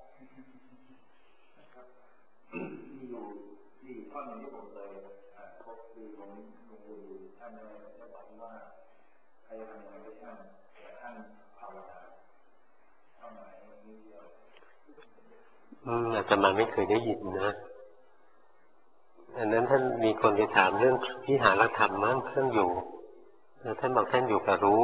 มีอยู่ข้อหนึ่งที่ผมเลยพบคือผมลงดูท่านได้บอกว่าใครทำอะไรก็ช่างแต่ท่านภาวนาเท่าไหร่นิดเดียวอาตมาไม่เคยได้ยินนะอันนั้นท่านมีคนไปถามเรื่องวิหารธรรมมั้งเครื่องอยู่แล้วท่านบอกท่านอยู่กับรู้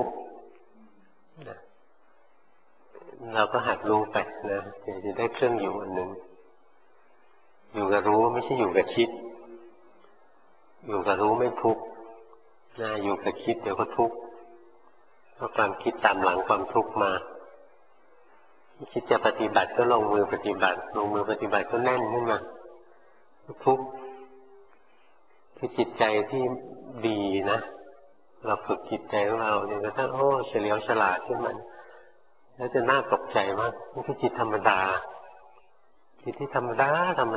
เราก็หัดรู้ไปนะจะได้เครื่องอยู่อันหนึ่งอยู่กับรู้ไม่ใช่อยู่กับคิดอยู่กับรู้ไม่ทุกข์นะอยู่กับคิดเดี๋ยวก็ทุกข์เพราะความคิดตามหลังความทุกข์มาคิดจะปฏิบัติก็ลงมือปฏิบัติลงมือปฏิบัติก็แน่นขึ้นมาทุกข์คือจิตใจที่ดีนะเราฝึกจิตใจของเราเนี่ยกระทั่งเฉลียวฉลาดขึ้นมันแล้วจะน่าตกใจมากนี่คือจิตธรรมดาจิตที่ธรรมดา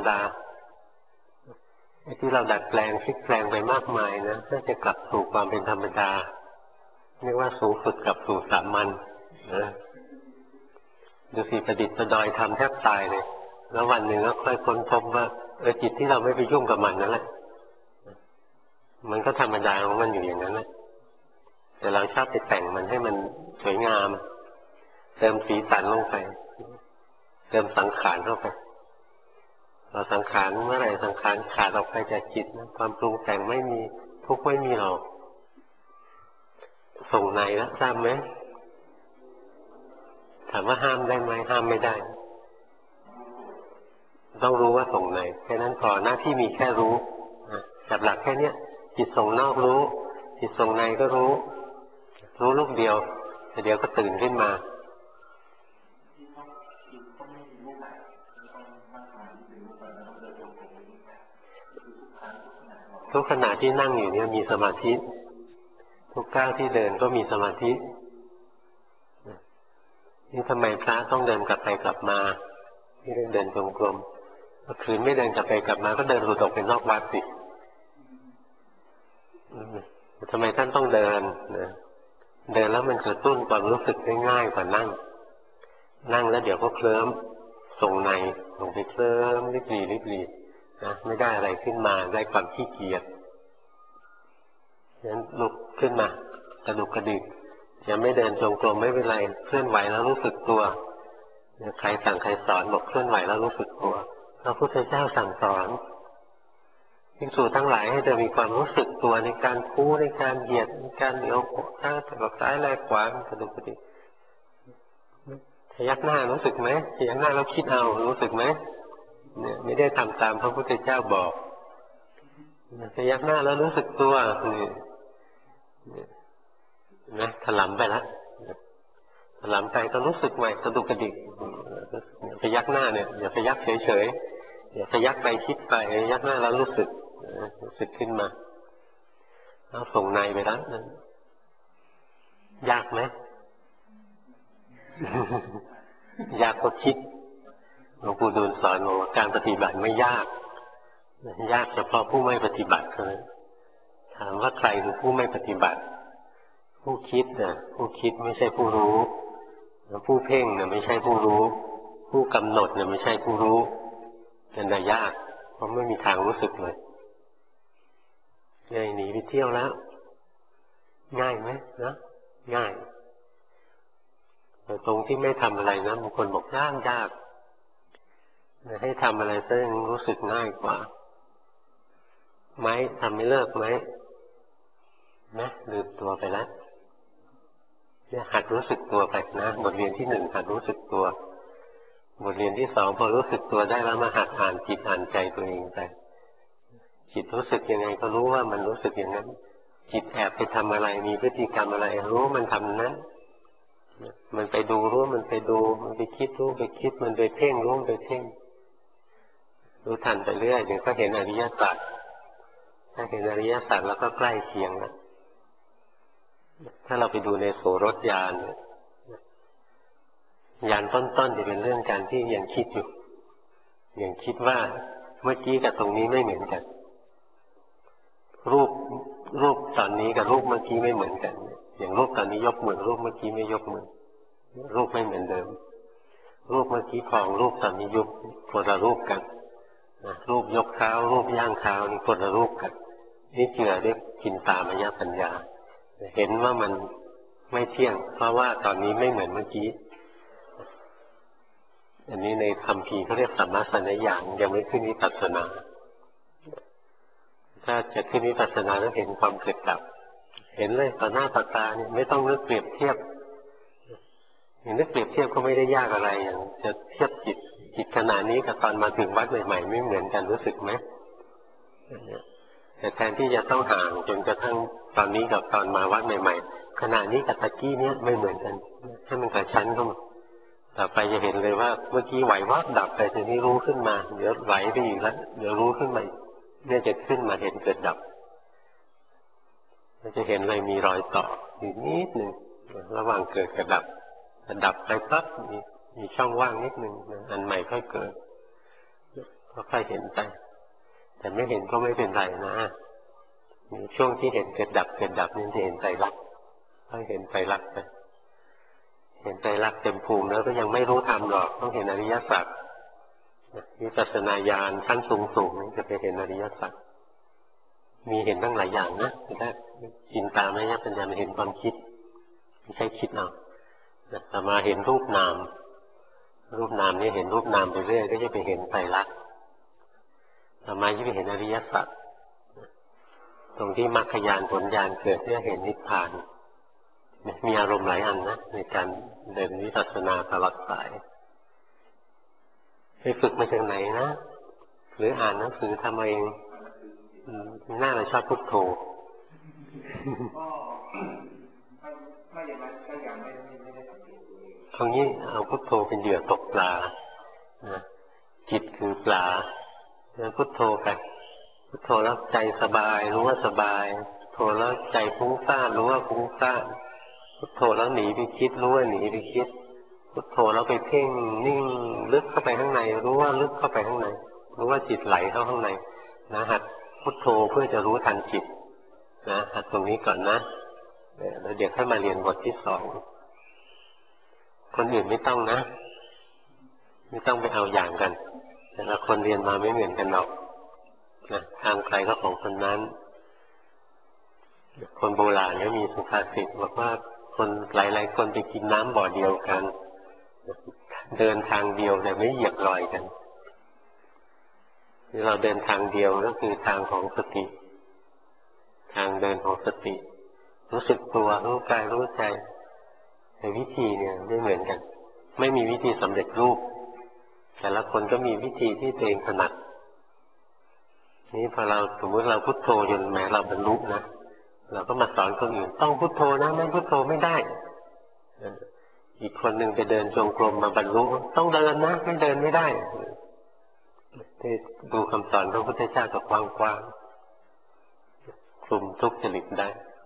ไอ้ที่เราดัดแปลงพลิกแปลงไปมากมายนะน่าจะกลับสู่ความเป็นธรรมดาเรียกว่าสูงสุดกลับสู่สามัญนะดูสิประดิษฐ์ประดอยทำแทบตายเลยแล้ววันหนึ่งก็ค่อยค้นพบว่าจิตที่เราไม่ไปยุ่งกับมันนั่นแหละมันก็ธรรมดาของมันอยู่อย่างนั้นแหละแต่เราชอบไปแต่งมันให้มันสวยงามเติมสีสันลงไปเติมสังขารเข้าไปเราสังขารเมื่อไหร่สังขารขาดออกไปจากจิตนะความปรุงแต่งไม่มีทุกข์ไม่มีหรอกส่งในแล้วทราบไหมถามว่าห้ามได้ไหมห้ามไม่ได้ต้องรู้ว่าส่งในแค่นั้นพอหน้าที่มีแค่รู้จับหลักแค่เนี้ยจิตส่งนอกรู้จิตส่งในก็รู้ลูกเดียวแต่เดี๋ยวก็ตื่นขึ้นมาทุกขณะที่นั่งอยู่เนี่ยมีสมาธิทุกก้าวที่เดินก็มีสมาธินี่ทำไมพระต้องเดินกลับไปกลับมาที่เดินจงกรมคืนไม่เดินกลับไปกลับมาก็เดินหลุดออกไปนอกวัดสิทำไมท่านต้องเดินเดินแล้วมันกระตุ้นความรู้สึกได้ง่ายกว่านั่งแล้วเดี๋ยวก็เคลิ้มส่งในลงไปเคลิ้มริบหรี่นะไม่ได้อะไรขึ้นมาได้ความขี้เกียจงั้นลุกขึ้นมากระดุกกระดิกยังไม่เดินจงกรมไม่เป็นไรเคลื่อนไหวแล้วรู้สึกตัวใครสั่งใครสอนบอกเคลื่อนไหวแล้วรู้สึกตัวพระพุทธเจ้าสั่งสอนภิกษุทั้งหลายให้จะมีความรู้สึกตัวในการคู่ในการเหยียดในการเหลียวข้างตะซ้ายแลขวากระดุกกระดิกพยักหน้ารู้สึกไหมพยักหน้าแล้วคิดเอารู้สึกไหมเนี่ยไม่ได้ทำตามพระพุทธเจ้าบอกพยักหน้าแล้วรู้สึกตัวนี่นะถลำไปแล้วถลำไปก็รู้สึกใหม่กระดุกกระดิกพยักหน้าเนี่ยอย่าพยักเฉยๆอย่าพยักไปคิดไปพยักหน้าแล้วรู้สึกขึ้นมาแล้วส่งในไปแล้วนั่นยากไหม ยากก็คิดหลวงปู่ดูลสอนว่าการปฏิบัติไม่ยากยากเฉพาะผู้ไม่ปฏิบัติเท่านั้นถามว่าใครคือผู้ไม่ปฏิบัติผู้คิดนะผู้คิดไม่ใช่ผู้รู้ผู้เพ่งนะไม่ใช่ผู้รู้ผู้กำหนดนะไม่ใช่ผู้รู้เป็นได้ยากเพราะไม่มีทางรู้สึกเลยหนีไปเที่ยวแล้วง่ายไหมนะง่ายแต่ตรงที่ไม่ทำอะไรนะบางคนบอกยากให้ทำอะไรซะยังรู้สึกง่ายกว่าไหมทำไม่เลิกไหมนะลืมตัวไปแล้วเนี่ยหัดรู้สึกตัวไปนะบทเรียนที่หนึ่งหัดรู้สึกตัวบทเรียนที่สองพอรู้สึกตัวได้แล้วมาหัดอ่านจิตอ่านใจตัวเองไปจิตรู้สึกยังไงก็รู้ว่ามันรู้สึกอย่างนั้นจิตแอบไปทำอะไรมีพฤติกรรมอะไรรู้มันทำนั้นมันไปดูรู้มันไปดูมันไปคิดรู้ไปคิดมันไปเพ่งรู้ไปเพ่งรู้ทันไปเรื่อยเดี๋ยวก็เห็นอริยสัจถ้าเห็นอริยสัจแล้วก็ใกล้เคียงแล้วถ้าเราไปดูในโสรถญาณญาณต้นๆจะเป็นเรื่องการที่ยังคิดอยู่ยังคิดว่าเมื่อกี้กับตรงนี้ไม่เหมือนกันรูปตอนนี้กับรูปเมื่อกี้ไม่เหมือนกันอย่างรูปตอนนี้ยกมือรูปเมื่อกี้ไม่ยกมือรูปไม่เหมือนเดิมรูปเมื่อกี้พองรูปตอนนี้ยุบคนละรูปกันรูปยกเท้ารูปย่างเท้านี่คนละรูปกันนี่เจือด้วยจินตามยปัญญาเห็นว่ามันไม่เที่ยงเพราะว่าตอนนี้ไม่เหมือนเมื่อกี้อันนี้ในคัมภีร์เขาเรียกสัมมาสัญญาณยังไม่ขึ้นวิปัสสนาถ้าจะขึ้นวิปัสสนาต้องเห็นความเกิดดับเห็นเลยต่อหน้าต่อตาเนี่ยไม่ต้องนึกเปรียบเทียบอย่างนึกเปรียบเทียบก็ไม่ได้ยากอะไรอย่างจะเทียบจิตขณะนี้กับตอนมาถึงวัดใหม่ๆไม่เหมือนกันรู้สึกไหมแต่แทนที่จะต้องห่างจนกระทั่งตอนนี้กับตอนมาวัดใหม่ๆขณะนี้กับตะกี้เนี้ยไม่เหมือนกันให้มันกระชั้นเข้ามาต่อไปจะเห็นเลยว่าเมื่อกี้ไหววับดับไปทีนี้รู้ขึ้นมาเดี๋ยวไหวไปอีกแล้วเดี๋ยวรู้ขึ้นมาเนี่ยจะขึ้นมาเห็นเกิดดับจะเห็นเลยมีรอยต่ออยู่นิดหนึ่งระหว่างเกิดกับดับดับไปปั๊บมีช่องว่างนิดหนึ่งอันใหม่ค่อยเกิดก็ค่อยเห็นไปแต่ไม่เห็นก็ไม่เป็นไรนะมีช่วงที่เห็นเกิดดับนี่จะเห็นใจรักค่อยเห็นใจรักไปเห็นใจรักเต็มภูมิแล้วก็ยังไม่รู้ธรรมหรอกต้องเห็นอริยสัจวิปัสสนาญาณขั้นสูงจะไปเห็นอริยสัจมีเห็นตั้งหลายอย่างนะถ้าจินตามยปัญญามันเห็นความคิดไม่ใช่คิดเอาแต่มาเห็นรูปนามนี่เห็นรูปนามไปเรื่อยก็จะไปเห็นไตรลักษณ์ต่อมาจะไปเห็นอริยสัจตรงที่มรรคญาณผลญาณเกิดเพื่อเห็นนิพพานมีอารมณ์หลายอันนะในการเดินวิปัสสนาตลอดสายไปฝึกมาจากไหนนะหรืออ่านหนังสือทำเองหน้าเราชอบพุทโธตรงนี้เอาพุทโธเป็นเหยื่อตกปลาจิตคือปลาพุทโธไปพุทโธแล้วใจสบายรู้ว่าสบายพุทโธแล้วใจฟุ้งซ่านรู้ว่าฟุ้งซ่านพุทโธแล้วหนีไปคิดรู้ว่าหนีไปคิดพุทโธแล้วไปเพ่งนิ่งลึกเข้าไปข้างในรู้ว่าลึกเข้าไปข้างในรู้ว่าจิตไหลเข้าข้างในนะหัดพุทโธเพื่อจะรู้ทันจิตนะหัดตรงนี้ก่อนนะแล้วเดี๋ยวค่อยมาเรียนบทที่สองคนอื่นไม่ต้องนะไม่ต้องไปเอาอย่างกันแต่ละคนเรียนมาไม่เหมือนกันหรอกนะทางใครก็ของคนนั้นคนโบราณเนี่ยมีสุภาษิตบอกว่าคนหลายๆคนไปกินน้ำบ่อเดียวกันเดินทางเดียวแต่ไม่เหยียบรอยกันเราเดินทางเดียวก็คือทางของสติทางเดินของสติรู้สึกตัวรู้กายรู้ใจแต่วิธีเนี่ยไม่เหมือนกันไม่มีวิธีสำเร็จรูปแต่ละคนก็มีวิธีที่ตัวเองถนัดนี้พอเราสมมติเราพุทโธจนแม้เราบรรลุนะเราก็มาสอนคนอื่นต้องพุทโธนะไม่พุทโธไม่ได้อีกคนหนึ่งไปเดินจงกรมมาบรรลุต้องเดินนะไม่เดินไม่ได้ดูคำสอนพระพุทธเจ้ากับกว้างๆคลุมทุกจริตได้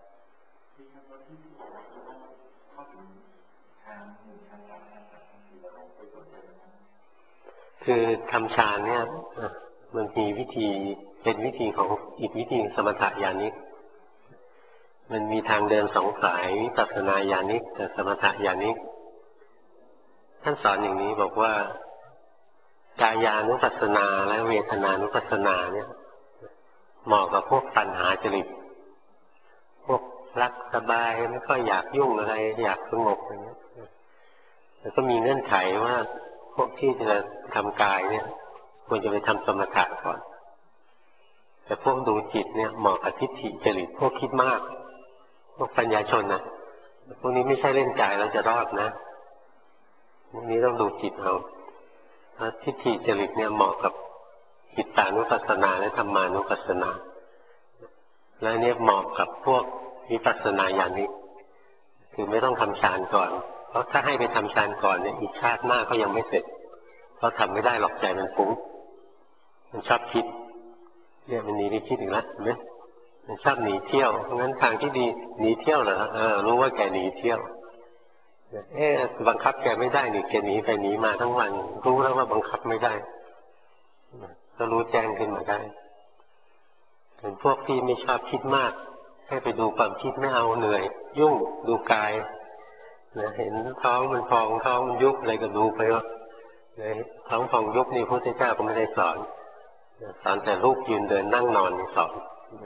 คือทำฌานเนี่ยมันมีวิธีเป็นวิธีของอีกวิธีสมถะญาณิกมันมีทางเดินสองสายวิปัสสนาญาณิกกับสมถะญาณิกท่านสอนอย่างนี้บอกว่ากายานุปัสสนาและเวทนานุปัสสนาเนี่ยเหมาะกับพวกตัณหาจริตพวกรักสบายไม่ค่อยอยากยุ่งอะไรอยากสงบอย่างเงี้ยแล้วก็มีเงื่อนไขว่าพวกที่จะทำกายเนี่ยควรจะไปทำสมถะก่อนแต่พวกดูจิตเนี่ยเหมาะกับทิฏฐิจริตพวกคิดมากพวกปัญญาชนนะพวกนี้ไม่ใช่เล่นกายแล้วจะรอดนะพวกนี้ต้องดูจิตเอาทิฏฐิจริตเนี่ยเหมาะกับจิตตานุปัสสนาและธรรมานุปัสสนาและเนี่ยเหมาะกับพวกวิปัสสนาญาณิกคือไม่ต้องทำฌานก่อนเพราะถ้าให้ไปทำฌานก่อนเนี่ยอีกชาติหน้าก็ยังไม่เสร็จเพราะทำไม่ได้หรอกใจมันฟุ้งมันชอบคิดเนี่ยมันหนีไปคิดอีกแล้วเห็นไหมมันชอบหนีเที่ยวเพราะงั้นทางที่ดีหนีเที่ยวเหรอรู้ว่าแกหนีเที่ยวบังคับแกไม่ได้นี่แกหนีไปหนีมาทั้งวันรู้แล้วว่าบังคับไม่ได้ก็รู้แจ้งขึ้นมาได้เป็นพวกที่ไม่ชอบคิดมากให้ไปดูความคิดไม่เอาเหนื่อยยุ่งดูกายนะเห็นท้องมันพองท้องมันยุบอะไรก็ดูไปว่าท้องพองยุบนี่พระพุทธเจ้าก็ไม่ได้สอนแต่รูปยืนเดินนั่งนอนสอน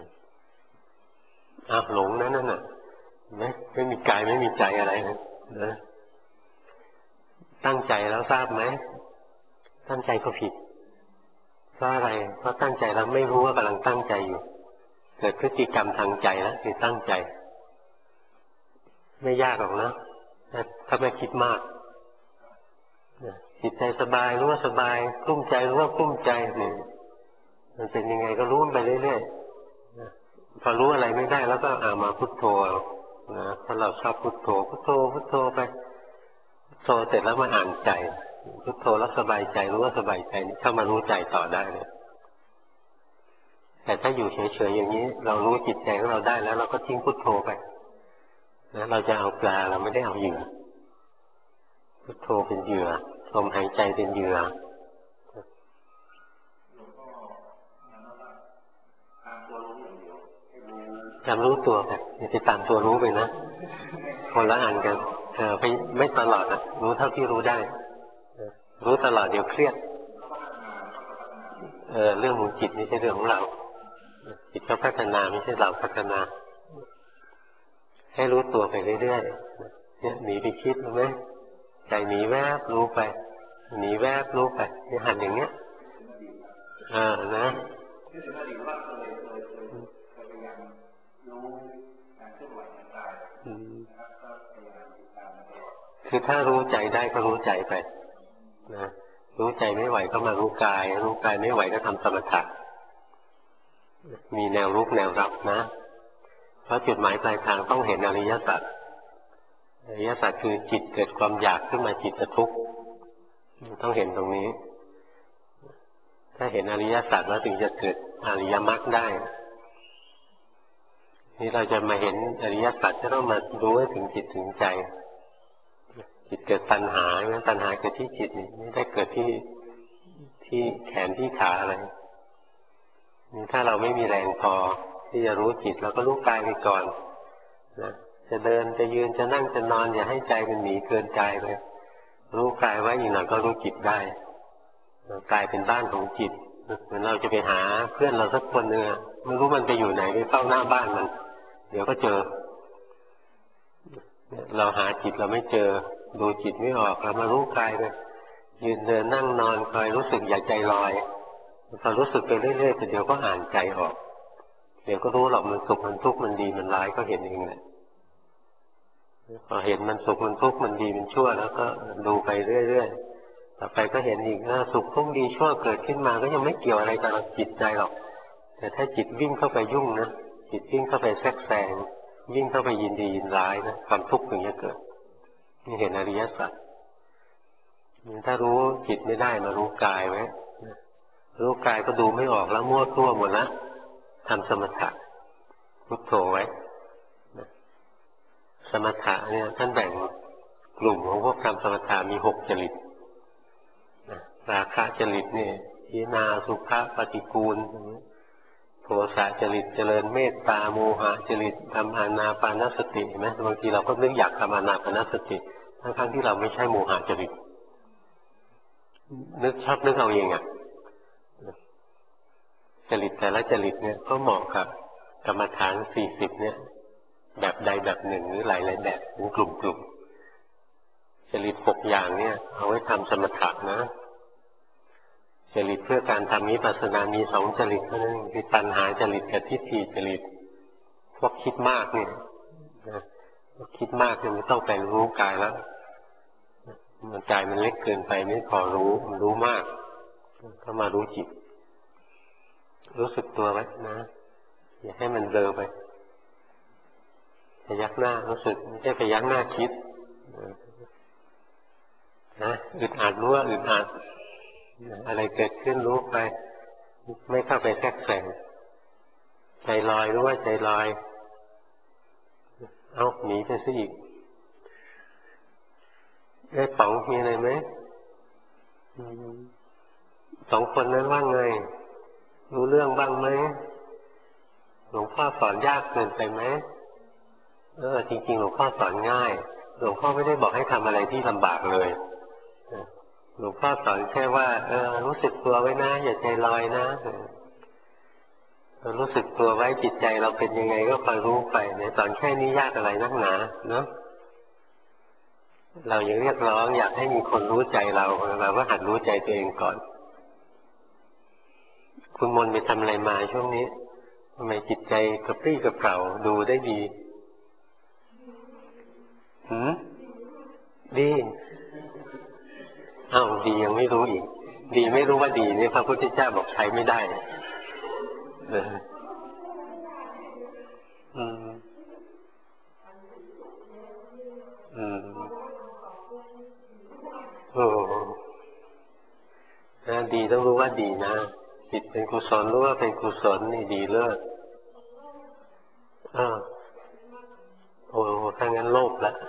หลงนั่นน่ะไม่มีกายไม่มีใจอะไรนะตั้งใจแล้วทราบไหมตั้งใจก็ผิดเพราะอะไรเพราะตั้งใจแล้วไม่รู้ว่ากำลังตั้งใจอยู่เกิดพฤติกรรมทางใจแล้วคือตั้งใจไม่ยากหรอกนะถ้าไม่คิดมากจิตใจสบายรู้ว่าสบายกลุ้มใจรู้ว่ากลุ้มใจนี่มันเป็นยังไงก็รู้ไปเรื่อยๆพอรู้อะไรไม่ได้แล้วก็มาพุทโธนะเพราะเราชอบพุทโธพุทโธพุทโธไปพุทโธเสร็จแล้วมาอ่านใจพุทโธแล้วสบายใจรู้ว่าสบายใจเข้ามารู้ใจต่อได้เลยแต่ถ้าอยู่เฉยๆอย่างนี้เรารู้จิตใจของเราได้แล้วเราก็ทิ้งพุทโธไปนะเราจะเอาปลาเราไม่ได้เอาเหยื่อพุทโธเป็นเหยื่อลมหายใจเป็นเหยื่อจำรู้ตัวไปอย่าไปตามตัวรู้ไปนะคนละอันกันไปไม่ตลอดนะรู้เท่าที่รู้ได้รู้ตลอดเดี๋ยวเครียดเรื่องของจิตไม่ใช่เรื่องของเราจิตก็พัฒนาไม่ใช่เราพัฒนาให้รู้ตัวไปเรื่อยๆเนี่ยหนีไปคิดรู้ไหมใจหนีแวบรู้ไปหนีแวบรู้ไปเนี่ยหันอย่างเงี้ยนะคือถ้ารู้ใจได้ก็รู้ใจไปนะรู้ใจไม่ไหวก็มารู้กายรู้กายไม่ไหวก็ทำสมถะมีแนวรุกแนวรับนะเพราะจุดหมายปลายทางต้องเห็นอริยสัจอริยสัจคือจิตเกิดความอยากขึ้นมาจิตจะทุกข์ต้องเห็นตรงนี้ถ้าเห็นอริยสัจแล้วถึงจะเกิดอริยมรรคได้นี่เราจะมาเห็นอริยสัจจะต้องมารู้ให้ถึงจิตถึงใจจิตเกิดตัณหาตัณหาเกิดที่จิตไม่ได้เกิดที่แขนที่ขาอะไรถ้าเราไม่มีแรงพอที่จะรู้จิตเราก็รู้กายไปก่อนนะจะเดินจะยืนจะนั่งจะนอนอย่าให้ใจมันหนีเกินกายไปรู้กายไว้อีกหน่อยก็รู้จิตได้กายเป็นบ้านของจิตเหมือนเราจะไปหาเพื่อนเราสักคนหนึ่งไม่รู้มันไปอยู่ไหนไปเฝ้าหน้าบ้านมันเดี๋ยวก็เจอเราหาจิตเราไม่เจอดูจิตไม่ออกเรามารู้กายไปยืนเดินนั่งนอนคอยรู้สึกอย่าใจลอยพอรู้สึกไปเรื่อยๆแต่เดี๋ยวก็อ่านใจออกเดี๋ยวก็รู้หรอกมันสุขมันทุกข์มันดีมันร้ายก็เห็นเองแหละพอเห็นมันสุขมันทุกข์มันดีมันชั่วแล้วก็ดูไปเรื่อยๆต่อไปก็เห็นอีกสุขทุกข์ดีชั่วเกิดขึ้นมาก็ยังไม่เกี่ยวอะไรกับจิตใจหรอกแต่ถ้าจิตวิ่งเข้าไปยุ่งนะจิตวิ่งเข้าไปแทรกแซงวิ่งเข้าไปยินดียินร้ายนะความทุกข์อย่างนี้เกิดนี่เห็นอริยสัจถ้ารู้จิตไม่ได้มารู้กายไว้รู้กายก็ดูไม่ออกแล้วมั่วตัวหมดละทำสมถะพุทโธไว้สมถะเนี่ยท่านแบ่งกลุ่มของพวกทำสมถะมี6 จริตราคะจริตเนี่ยพิจารณาสุภะปฏิกูลโทสะจริตเจริญเมตตาโมหะจริตทำอานาปานสติไหมบางทีเราก็นึกอยากทำอานาปานสติทั้งที่เราไม่ใช่โมหะจริตนึกชอบนึกเอาเองอ่ะจริตแต่ละจริตเนี่ยก็เหมาะกับกรรมฐาน40เนี่ยแบบใดแบบหนึ่งหรือหลายๆแบบเป็นกลุ่มจริต6 อย่างเนี่ยเอาไว้ทำสมถะนะจริตเพื่อการทำวิปัสสนามี2 จริตเท่านั้นคือตัณหาจริตกับทิฏฐิจริตพวกคิดมากเนี่ยคิดมากเนี่ยไม่ต้องไปรู้กายแล้วมันกายมันเล็กเกินไปไม่พอรู้มันรู้มากก็มารู้จิตรู้สึกตัวไว้นะอย่าให้มันเบลอไปพยักหน้ารู้สึกไม่ใช่พยักหน้าคิดนะอึดอัดรู้ว่าอึดอัดอะไรเกิดขึ้นรู้ไปไม่เข้าไปแทรกแซงใจลอยรู้ว่าใจลอยเอาหนีไปซะอีกได้ป๋องมีอะไรไหม2 คนนั้นว่าไงรู้เรื่องบ้างไหมหลวงพ่อสอนยากเกินไปไหมจริงๆหลวงพ่อสอนง่ายหลวงพ่อไม่ได้บอกให้ทำอะไรที่ลำบากเลยหลวงพ่อสอนแค่ว่ารู้สึกตัวไว้นะอย่าใจลอยนะรู้สึกตัวไว้จิตใจเราเป็นยังไงก็คอยรู้ไปเนี่ยสอนแค่นี้ยากอะไรนักหนาเนาะเรายังเรียกร้องอยากให้มีคนรู้ใจเราก็หัดรู้ใจตัวเองก่อนคุณมนต์ไปทำอะไรมาช่วงนี้ทำไมจิตใจกระปรี้กระเปร่าดูได้ดีดีดียังไม่รู้อีกดีไม่รู้ว่าดีนี่พระพุทธเจ้าบอกใช้ไม่ได้ดีต้องรู้ว่าดีนะจิตเป็นกุศลรู้ว่าเป็นกุศลนี่ดีเลิศถ้างั้นโลภละ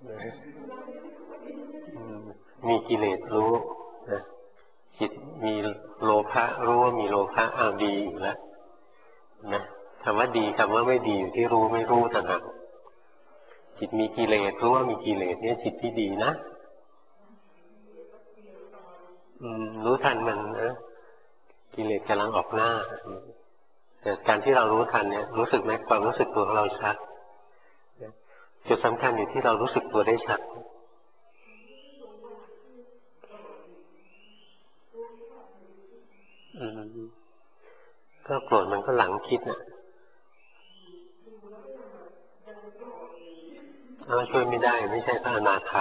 มีกิเลสรู้นะจิตมีโลภะรู้ว่ามีโลภะดีอีกแล้วนะคำว่าดีคำว่าไม่ดีอยู่ที่รู้ไม่รู้ต่างหากจิตมีกิเลสรู้ว่ามีกิเลสเนี่ยจิตที่ดีนะรู้ทันมันนะกิเลสกำลังออกหน้าแต่การที่เรารู้ทันเนี่ยรู้สึกไหมความรู้สึกตัวของเราชัดจุดสำคัญอยู่ที่เรารู้สึกตัวได้ชัดก็โกรธมันก็หลังคิดน่ะช่วยไม่ได้ไม่ใช่พระอนาคา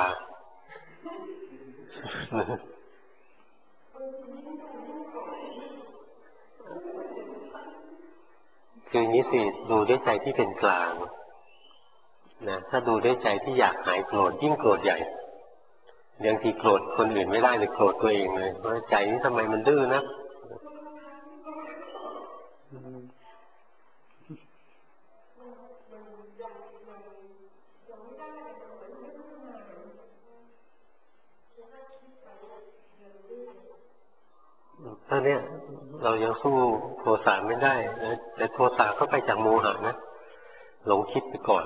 คือนี้สิดูด้วยใจที่เป็นกลางนะถ้าดูด้วยใจที่อยากหายโกรธยิ่งโกรธใหญ่บางทีโกรธคนอื่นไม่ได้เลยโกรธตัวเองเลยว่าใจนี้ทำไมมันดื้อนะถ้าเนี่ยเรายังสู้โทสะไม่ได้นะแต่โทสะก็ไปจากโมหะนะหลงคิดไปก่อน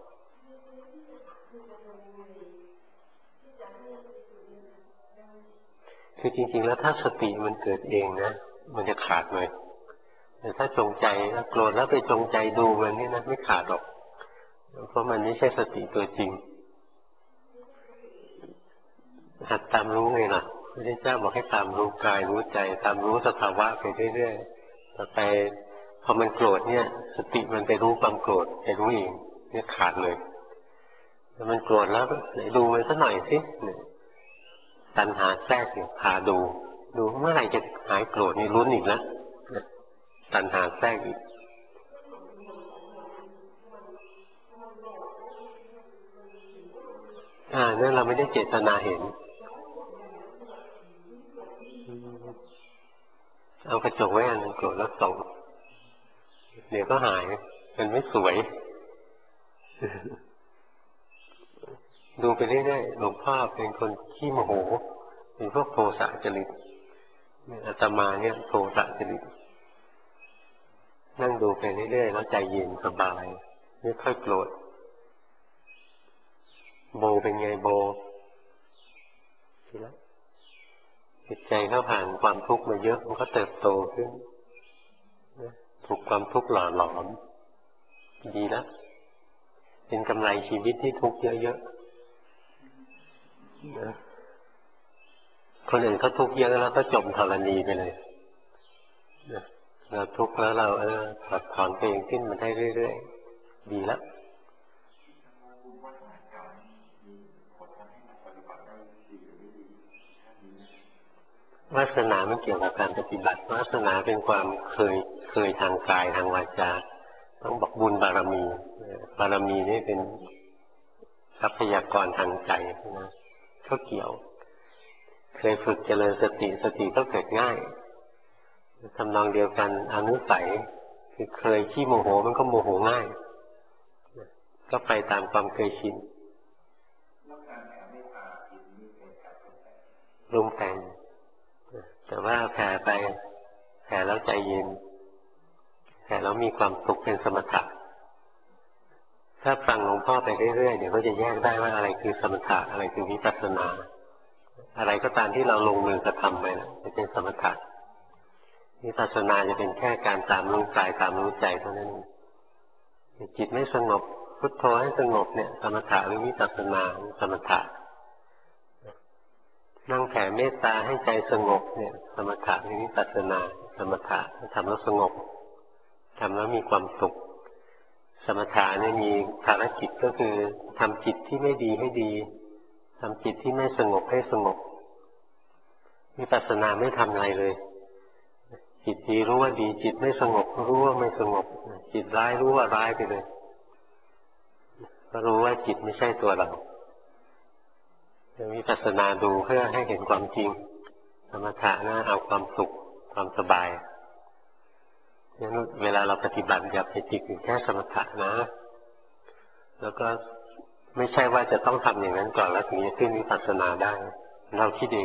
คือจริงๆแล้วถ้าสติมันเกิดเองนะมันจะขาดเลยแต่ถ้าจงใจแล้วโกรธแล้วไปจงใจดูมันนี่นะไม่ขาดหรอกเพราะมันไม่ใช่สติตัวจริงหัดตามรู้ไงล่ะพระเจ้าบอกให้ตามรู้กายรู้ใจตามรู้สภาวะไปเรื่อยๆต่อไปพอมันโกรธเนี่ยสติมันไปรู้ความโกรธไปรู้เองเนี่ยขาดเลยถ้ามันโกรธแล้วไหนดูมันสักหน่อยสิตัณหาแทรกอยู่พาดูเมื่อไหร่จะหายโกรธนี่ลุ้นอีกแล้วตัณหาแทรกอีกนั่นเราไม่ได้เจตนาเห็นเอากระจกไว้อันนึงโกรธแล้วส่องเดี๋ยวก็หายมันไม่สวยดูไปเรื่อยๆหลวงพ่อเป็นคนขี้โมโหเป็นพวกโทสะจริตอาตมาเนี่ยโทสะจริตนั่งดูไปเรื่อยๆแล้วใจเย็นสบายไม่ค่อยโกรธโบเป็นไงโบจิตใจเขาผ่านความทุกข์มาเยอะมันก็เติบโตขึ้นถูกความทุกข์หล่อหลอมดีแล้วเป็นกำไรชีวิตที่ทุกข์เยอะๆคนอื่นเขาทุกข์เยอะแล้วก็จมธรณีไปเลยเราทุกข์แล้วเราถอดถอนตัวเองขึ้นมาได้เรื่อยๆดีแล้ววาสนาไม่เกี่ยวกับการปฏิบัติวาสนาเป็นความเคยทางกายทางวาจาต้องบอกบุญบารมีนี่เป็นทรัพยากรทางใจนะเขาเกี่ยวเคยฝึกเจริญสติก็เกิดง่ายทำนองเดียวกันอนุสัยคือเคยขี้โมโหมันก็โมโหง่ายก็ไปตามความเคยชินรุงแต่งแต่ว่าแผ่ไปแผ่แล้วใจเย็นแผ่แล้วมีความสุขเป็นสมถะถ้าฟังหลวงพ่อไปเรื่อยๆเดี๋ยวก็จะแยกได้ว่าอะไรคือสมถะอะไรคือวิปัสสนาอะไรก็ตามที่เราลงมือกระทำไปนะจะเป็นสมถะวิปัสสนาจะเป็นแค่การตามรู้กายตามรู้ใจเท่านั้นจิตไม่สงบพุทโธให้สงบเนี่ยสมถะหรือวิปัสสนาสมถะนั่งแผ่เมตตาให้ใจสงบเนี่ยสมถะหรือวิปัสสนาสมถะทำแล้วสงบทำแล้วมีความสุขสมถะเนี่ยมีภารกิจก็คือทำจิตที่ไม่ดีให้ดีทำจิตที่ไม่สงบให้สงบวิปัสสนาไม่ทำอะไรเลยจิตดีรู้ว่าดีจิตไม่สงบรู้ว่าไม่สงบจิตร้ายรู้ว่าร้ายไปเลยก็รู้ว่าจิตไม่ใช่ตัวเราวิปัสสนาดูเพื่อให้เห็นความจริงสมถะนะเอาความสุขความสบายงั้นเวลาเราปฏิบัติอย่าไปติดอยู่แค่สมถะนะแล้วก็ไม่ใช่ว่าจะต้องทำอย่างนั้นก่อนแล้วถึงจะขึ้นวิปัสสนาได้เราคิดเอง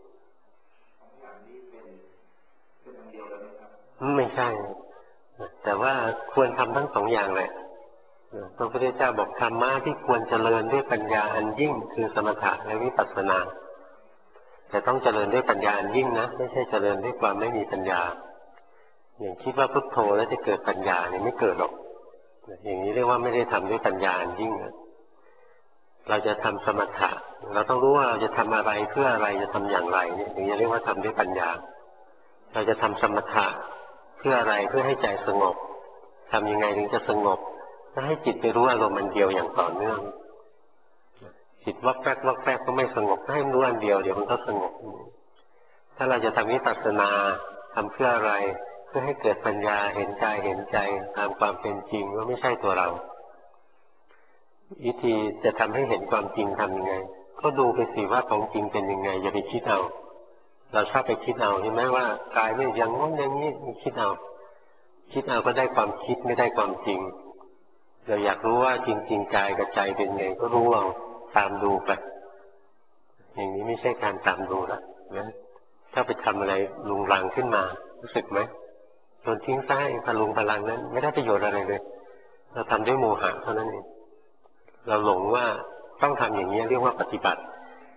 ไม่ใช่แต่ว่าควรทำทั้งสองอย่างเลยพระพุทธเจ้าบอกธรรมะที่ควรเจริญด้วยปัญญาอันยิ่งคือสมถะและวิปัสสนาแต่ต้องเจริญด้วยปัญญาอันยิ่งนะไม่ใช่เจริญด้วยความไม่มีปัญญาอย่างคิดว่าพุทโธแล้วจะเกิดปัญญาเนี่ยไม่เกิดหรอกอย่างนี้เรียกว่าไม่ได้ทำด้วยปัญญาอันยิ่งเราจะทำสมถะเราต้องรู้ว่าเราจะทำอะไรเพื่ออะไรจะทำอย่างไรเนี่ยถึงจะเรียกว่าทำด้วยปัญญาเราจะทำสมถะเพื่ออะไรเพื่อให้ใจสงบทำยังไงถึงจะสงบถ้าให้จิตไปรู้อารมณ์มันเดียวอย่างต่อเนื่องจิตวักแวกก็ไม่สงบให้รู้อันเดียวเดี๋ยวมันก็สงบถ้าเราจะทำวิปัสสนาทำเพื่ออะไรเพื่อให้เกิดปัญญาเห็นกายเห็นใจตามความเป็นจริงว่าไม่ใช่ตัวเราวิธีจะทำให้เห็นความจริงทำยังไงก็ดูไปสิว่าของจริงเป็นยังไงอย่าไปคิดเอาเราชอบไปคิดเอาใช่ไหมว่ากายเนี่ยอย่างงั้นอย่างนี้คิดเอาก็ได้ความคิดไม่ได้ความจริงเราอยากรู้ว่าจริงๆกายกับใจเป็นไงก็รู้เอาตามดูไปอย่างนี้ไม่ใช่การตามดูแล้วนะถ้าไปทำอะไรลุงรังขึ้นมารู้สึกไหมโดนทิ้งใต้พลุงพลังนั้นไม่ได้ประโยชน์อะไรเลยเราทำด้วยโมหะเท่านั้นเองเราหลงว่าต้องทำอย่างนี้เรียกว่าปฏิบัติ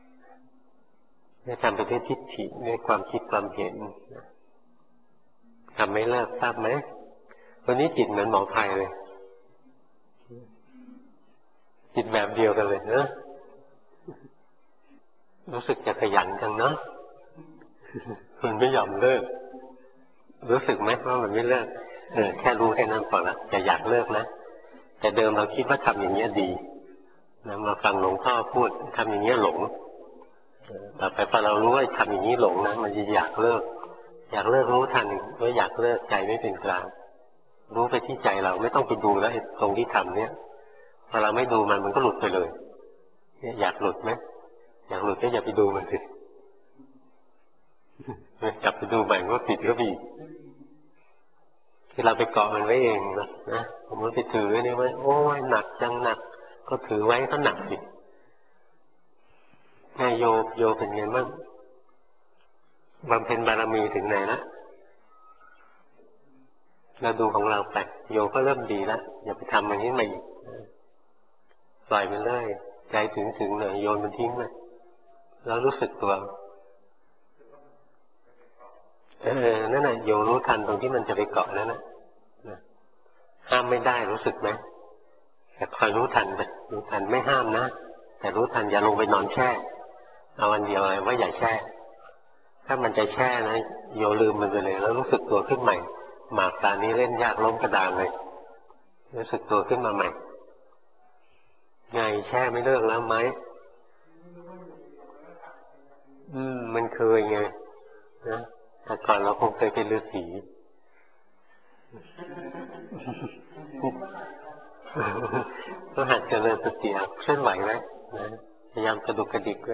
ทำไปด้วยทิฏฐิด้วยความคิดความเห็นทำไม่เลิกทราบไหมวันนี้จิตเหมือนหมอไทยเลยจิตแบบเดียวกันเลยนะรู้สึกจะขยันจังเนาะมันไม่ยอมเลิกรู้สึกไหมว่ามันไม่เลิกแค่รู้แค่นั้นพอละอย่าอยากเลิกนะแต่เดิมเราคิดว่าทำอย่างนี้ดีนะมาฟังหลวงพ่อพูดทำอย่างนี้หลงต่อไปพอเรารู้ว่าทำอย่างนี้หลงนะมันจะอยากเลิกรู้ทันว่าอยากเลิกใจไม่เป็นกลางรู้ไปที่ใจเราไม่ต้องไปดูแล้วตรงที่ทำเนี่ยพอเราไม่ดูมันก็หลุดไปเลยอยากหลุดไหมอยากหลุดก็อย่าไปดูมันสิกลับไปดูใหม่ว่าผิดก็ผิดที่เราไปเกาะมันไว้เองนะผมว่าไปถือนี่ไว้โอ้ยหนักจังหนักก็ถือไว้ก็หนักสินายโยเป็นไงบ้างบำเพ็ญบารมีถึงไหนละเราดูของเราไปโยก็เริ่มดีแล้วอย่าไปทำมันนี้มาอีกปล่อยมันเลยใจถึงหน่อยโยนมันทิ้งเลยแล้วรู้สึกตัวนั่นแหละโยรู้ทันตรงที่มันจะไปเกาะนั่นนะห้ามไม่ได้รู้สึกไหมแต่คอยรู้ทันไปรู้ทันไม่ห้ามนะแต่รู้ทันอย่าลงไปนอนแช่เอาอันเดียวเลยว่าอย่าแช่ถ้ามันจะแช่นะโยลืมมันไปเลยแล้วรู้สึกตัวขึ้นใหม่หมากตานี้เล่นยากล้มกระดานเลยรู้สึกตัวขึ้นมาใหม่ไงแช่ไม่เลิกแล้วไหมมันเคยไงนะแต่ก่อนเราคงเคยเป็นฤาษีก็หัดเจริญสติเคลื่อนไหวไว้นะพยายามกระดุกกระดิกไว้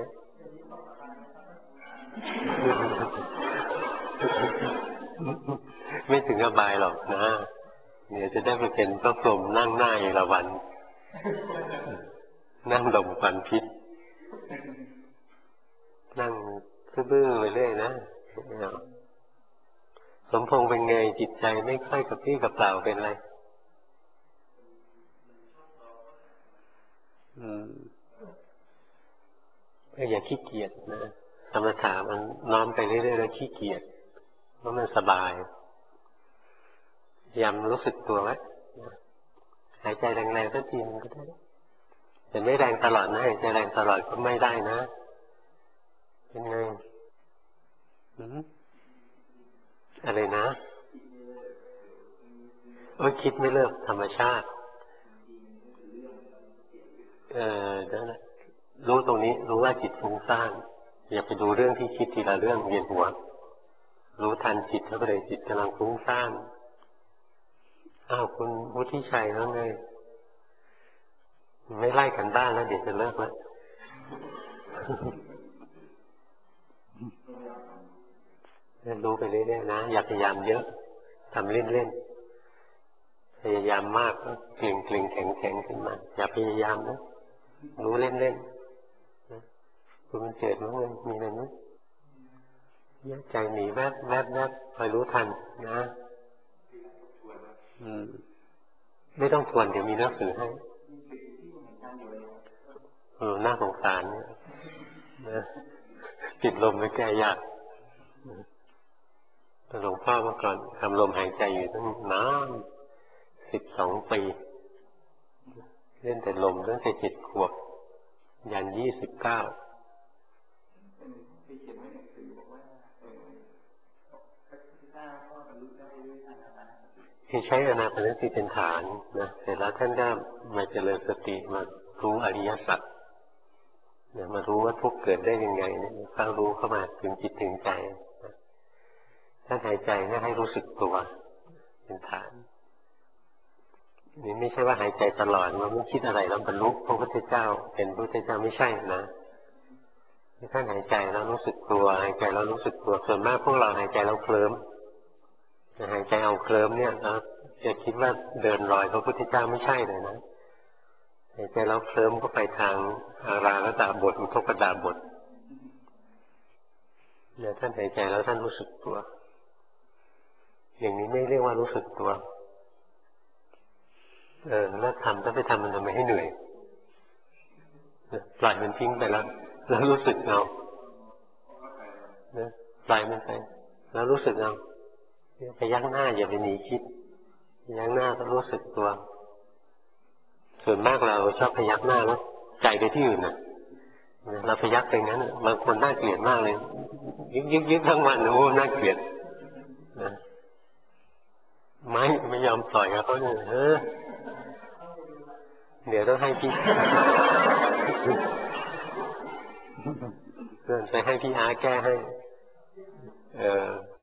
ไม่ถึงอบายหรอกนะเดี๋ยวจะได้ไปเป็นพระพรหมนั่งหน้าเอราวัณนั่งดมควันพิษนั่งซื่อๆไปเรื่อยนะสมพงษ์เป็นไงจิตใจไม่ค่อยกับพี่กับเปล่าเป็นไรอย่าขี้เกียจนะสมถะมันน้อมไปเรื่อยๆแล้วขี้เกียจเพราะมันสบายย้ำรู้สึกตัวไว้หายใจแรงๆสักทีมันก็ได้แต่ไม่แรงตลอดนะหายใจแรงตลอดก็ไม่ได้นะเป็นไงอะไรนะคิดไม่เลิกธรรมชาตินั่นแหละรู้ตรงนี้รู้ว่าจิตฟุ้งซ่านอย่าไปดูเรื่องที่คิดทีละเรื่องเวียนหัวรู้ทันจิตเข้าไปเลยจิตกำลังฟุ้งซ่านคุณวุฒิชัยแล้วไงไม่ไล่กันบ้านแล้วเดี๋ยวจะเลิกแล้วรู้ไปเรื่อยๆนะอย่าพยายามเยอะทำเล่นๆพยายามมากก็เกร็งแข็งขึ้นมาอย่าพยายามนะรู้เล่นๆคุณมันเจิดมั้งเลยมีอะไรมั้ยใจหนีแวบคอยรู้ทันนะไม่ต้องทวนเดี๋ยวมีหนังสือให้น่าสงสารนะติดลมไม่แก้ยากหลวงพ่อเมื่อก่อนทำลมหายใจอยู่ตั้งนาน12 ปีเล่นแต่ลมตั้งแต่7 ขวบยัน29ที่ใช้อานาปานสติเป็นฐานนะเสร็จแล้วท่านก็มาเจริญสติมารู้อริยสัจเนี่ยมารู้ว่าทุกข์เกิดได้ยังไงเนี่ยเข้ารู้เข้ามาถึงจิตถึงใจท่านหายใจให้รู้สึกตัวเป็นฐานนี่ไม่ใช่ว่าหายใจตลอดว่าไม่คิดอะไรแล้วบรรลุพระพุทธเจ้าเป็นพระพุทธเจ้าไม่ใช่นะท่านหายใจแล้วรู้สึกตัวหายใจแล้วรู้สึกตัวส่วนมากพวกเราหายใจแล้วเคลิ้มหายใจเอาเคลิ้มเนี่ยนะจะคิดว่าเดินรอยพระพุทธเจ้าไม่ใช่เลยนะหายใจแล้วเคลิ้มก็ไปทางอาราลดาบทอุทกดาบทเนี่ยท่านหายใจแล้วท่านรู้สึกตัวอย่างนี้ไม่เรียกว่ารู้สึกตัวแล้วถ้าไปทำมันทำไมให้เหนื่อยปล่อยมันทิ้งไปแล้วรู้สึกเอาปล่อยมันไปแล้วรู้สึกเอาพยักหน้าอย่าไปหนีคิดพยักหน้าก็รู้สึกตัวส่วนมากเราชอบพยักหน้าแล้วใจไปที่อื่นนะเราไปยักไปงั้นบางคนน่าเกลียดมากเลยยึกทั้งวันโอ้น่าเกลียดนะไม่ยอมปล่อยเขาเนี่ยเดี๋ยวต้องให้พี่เพื่อนไปให้พี่อาแก้ให้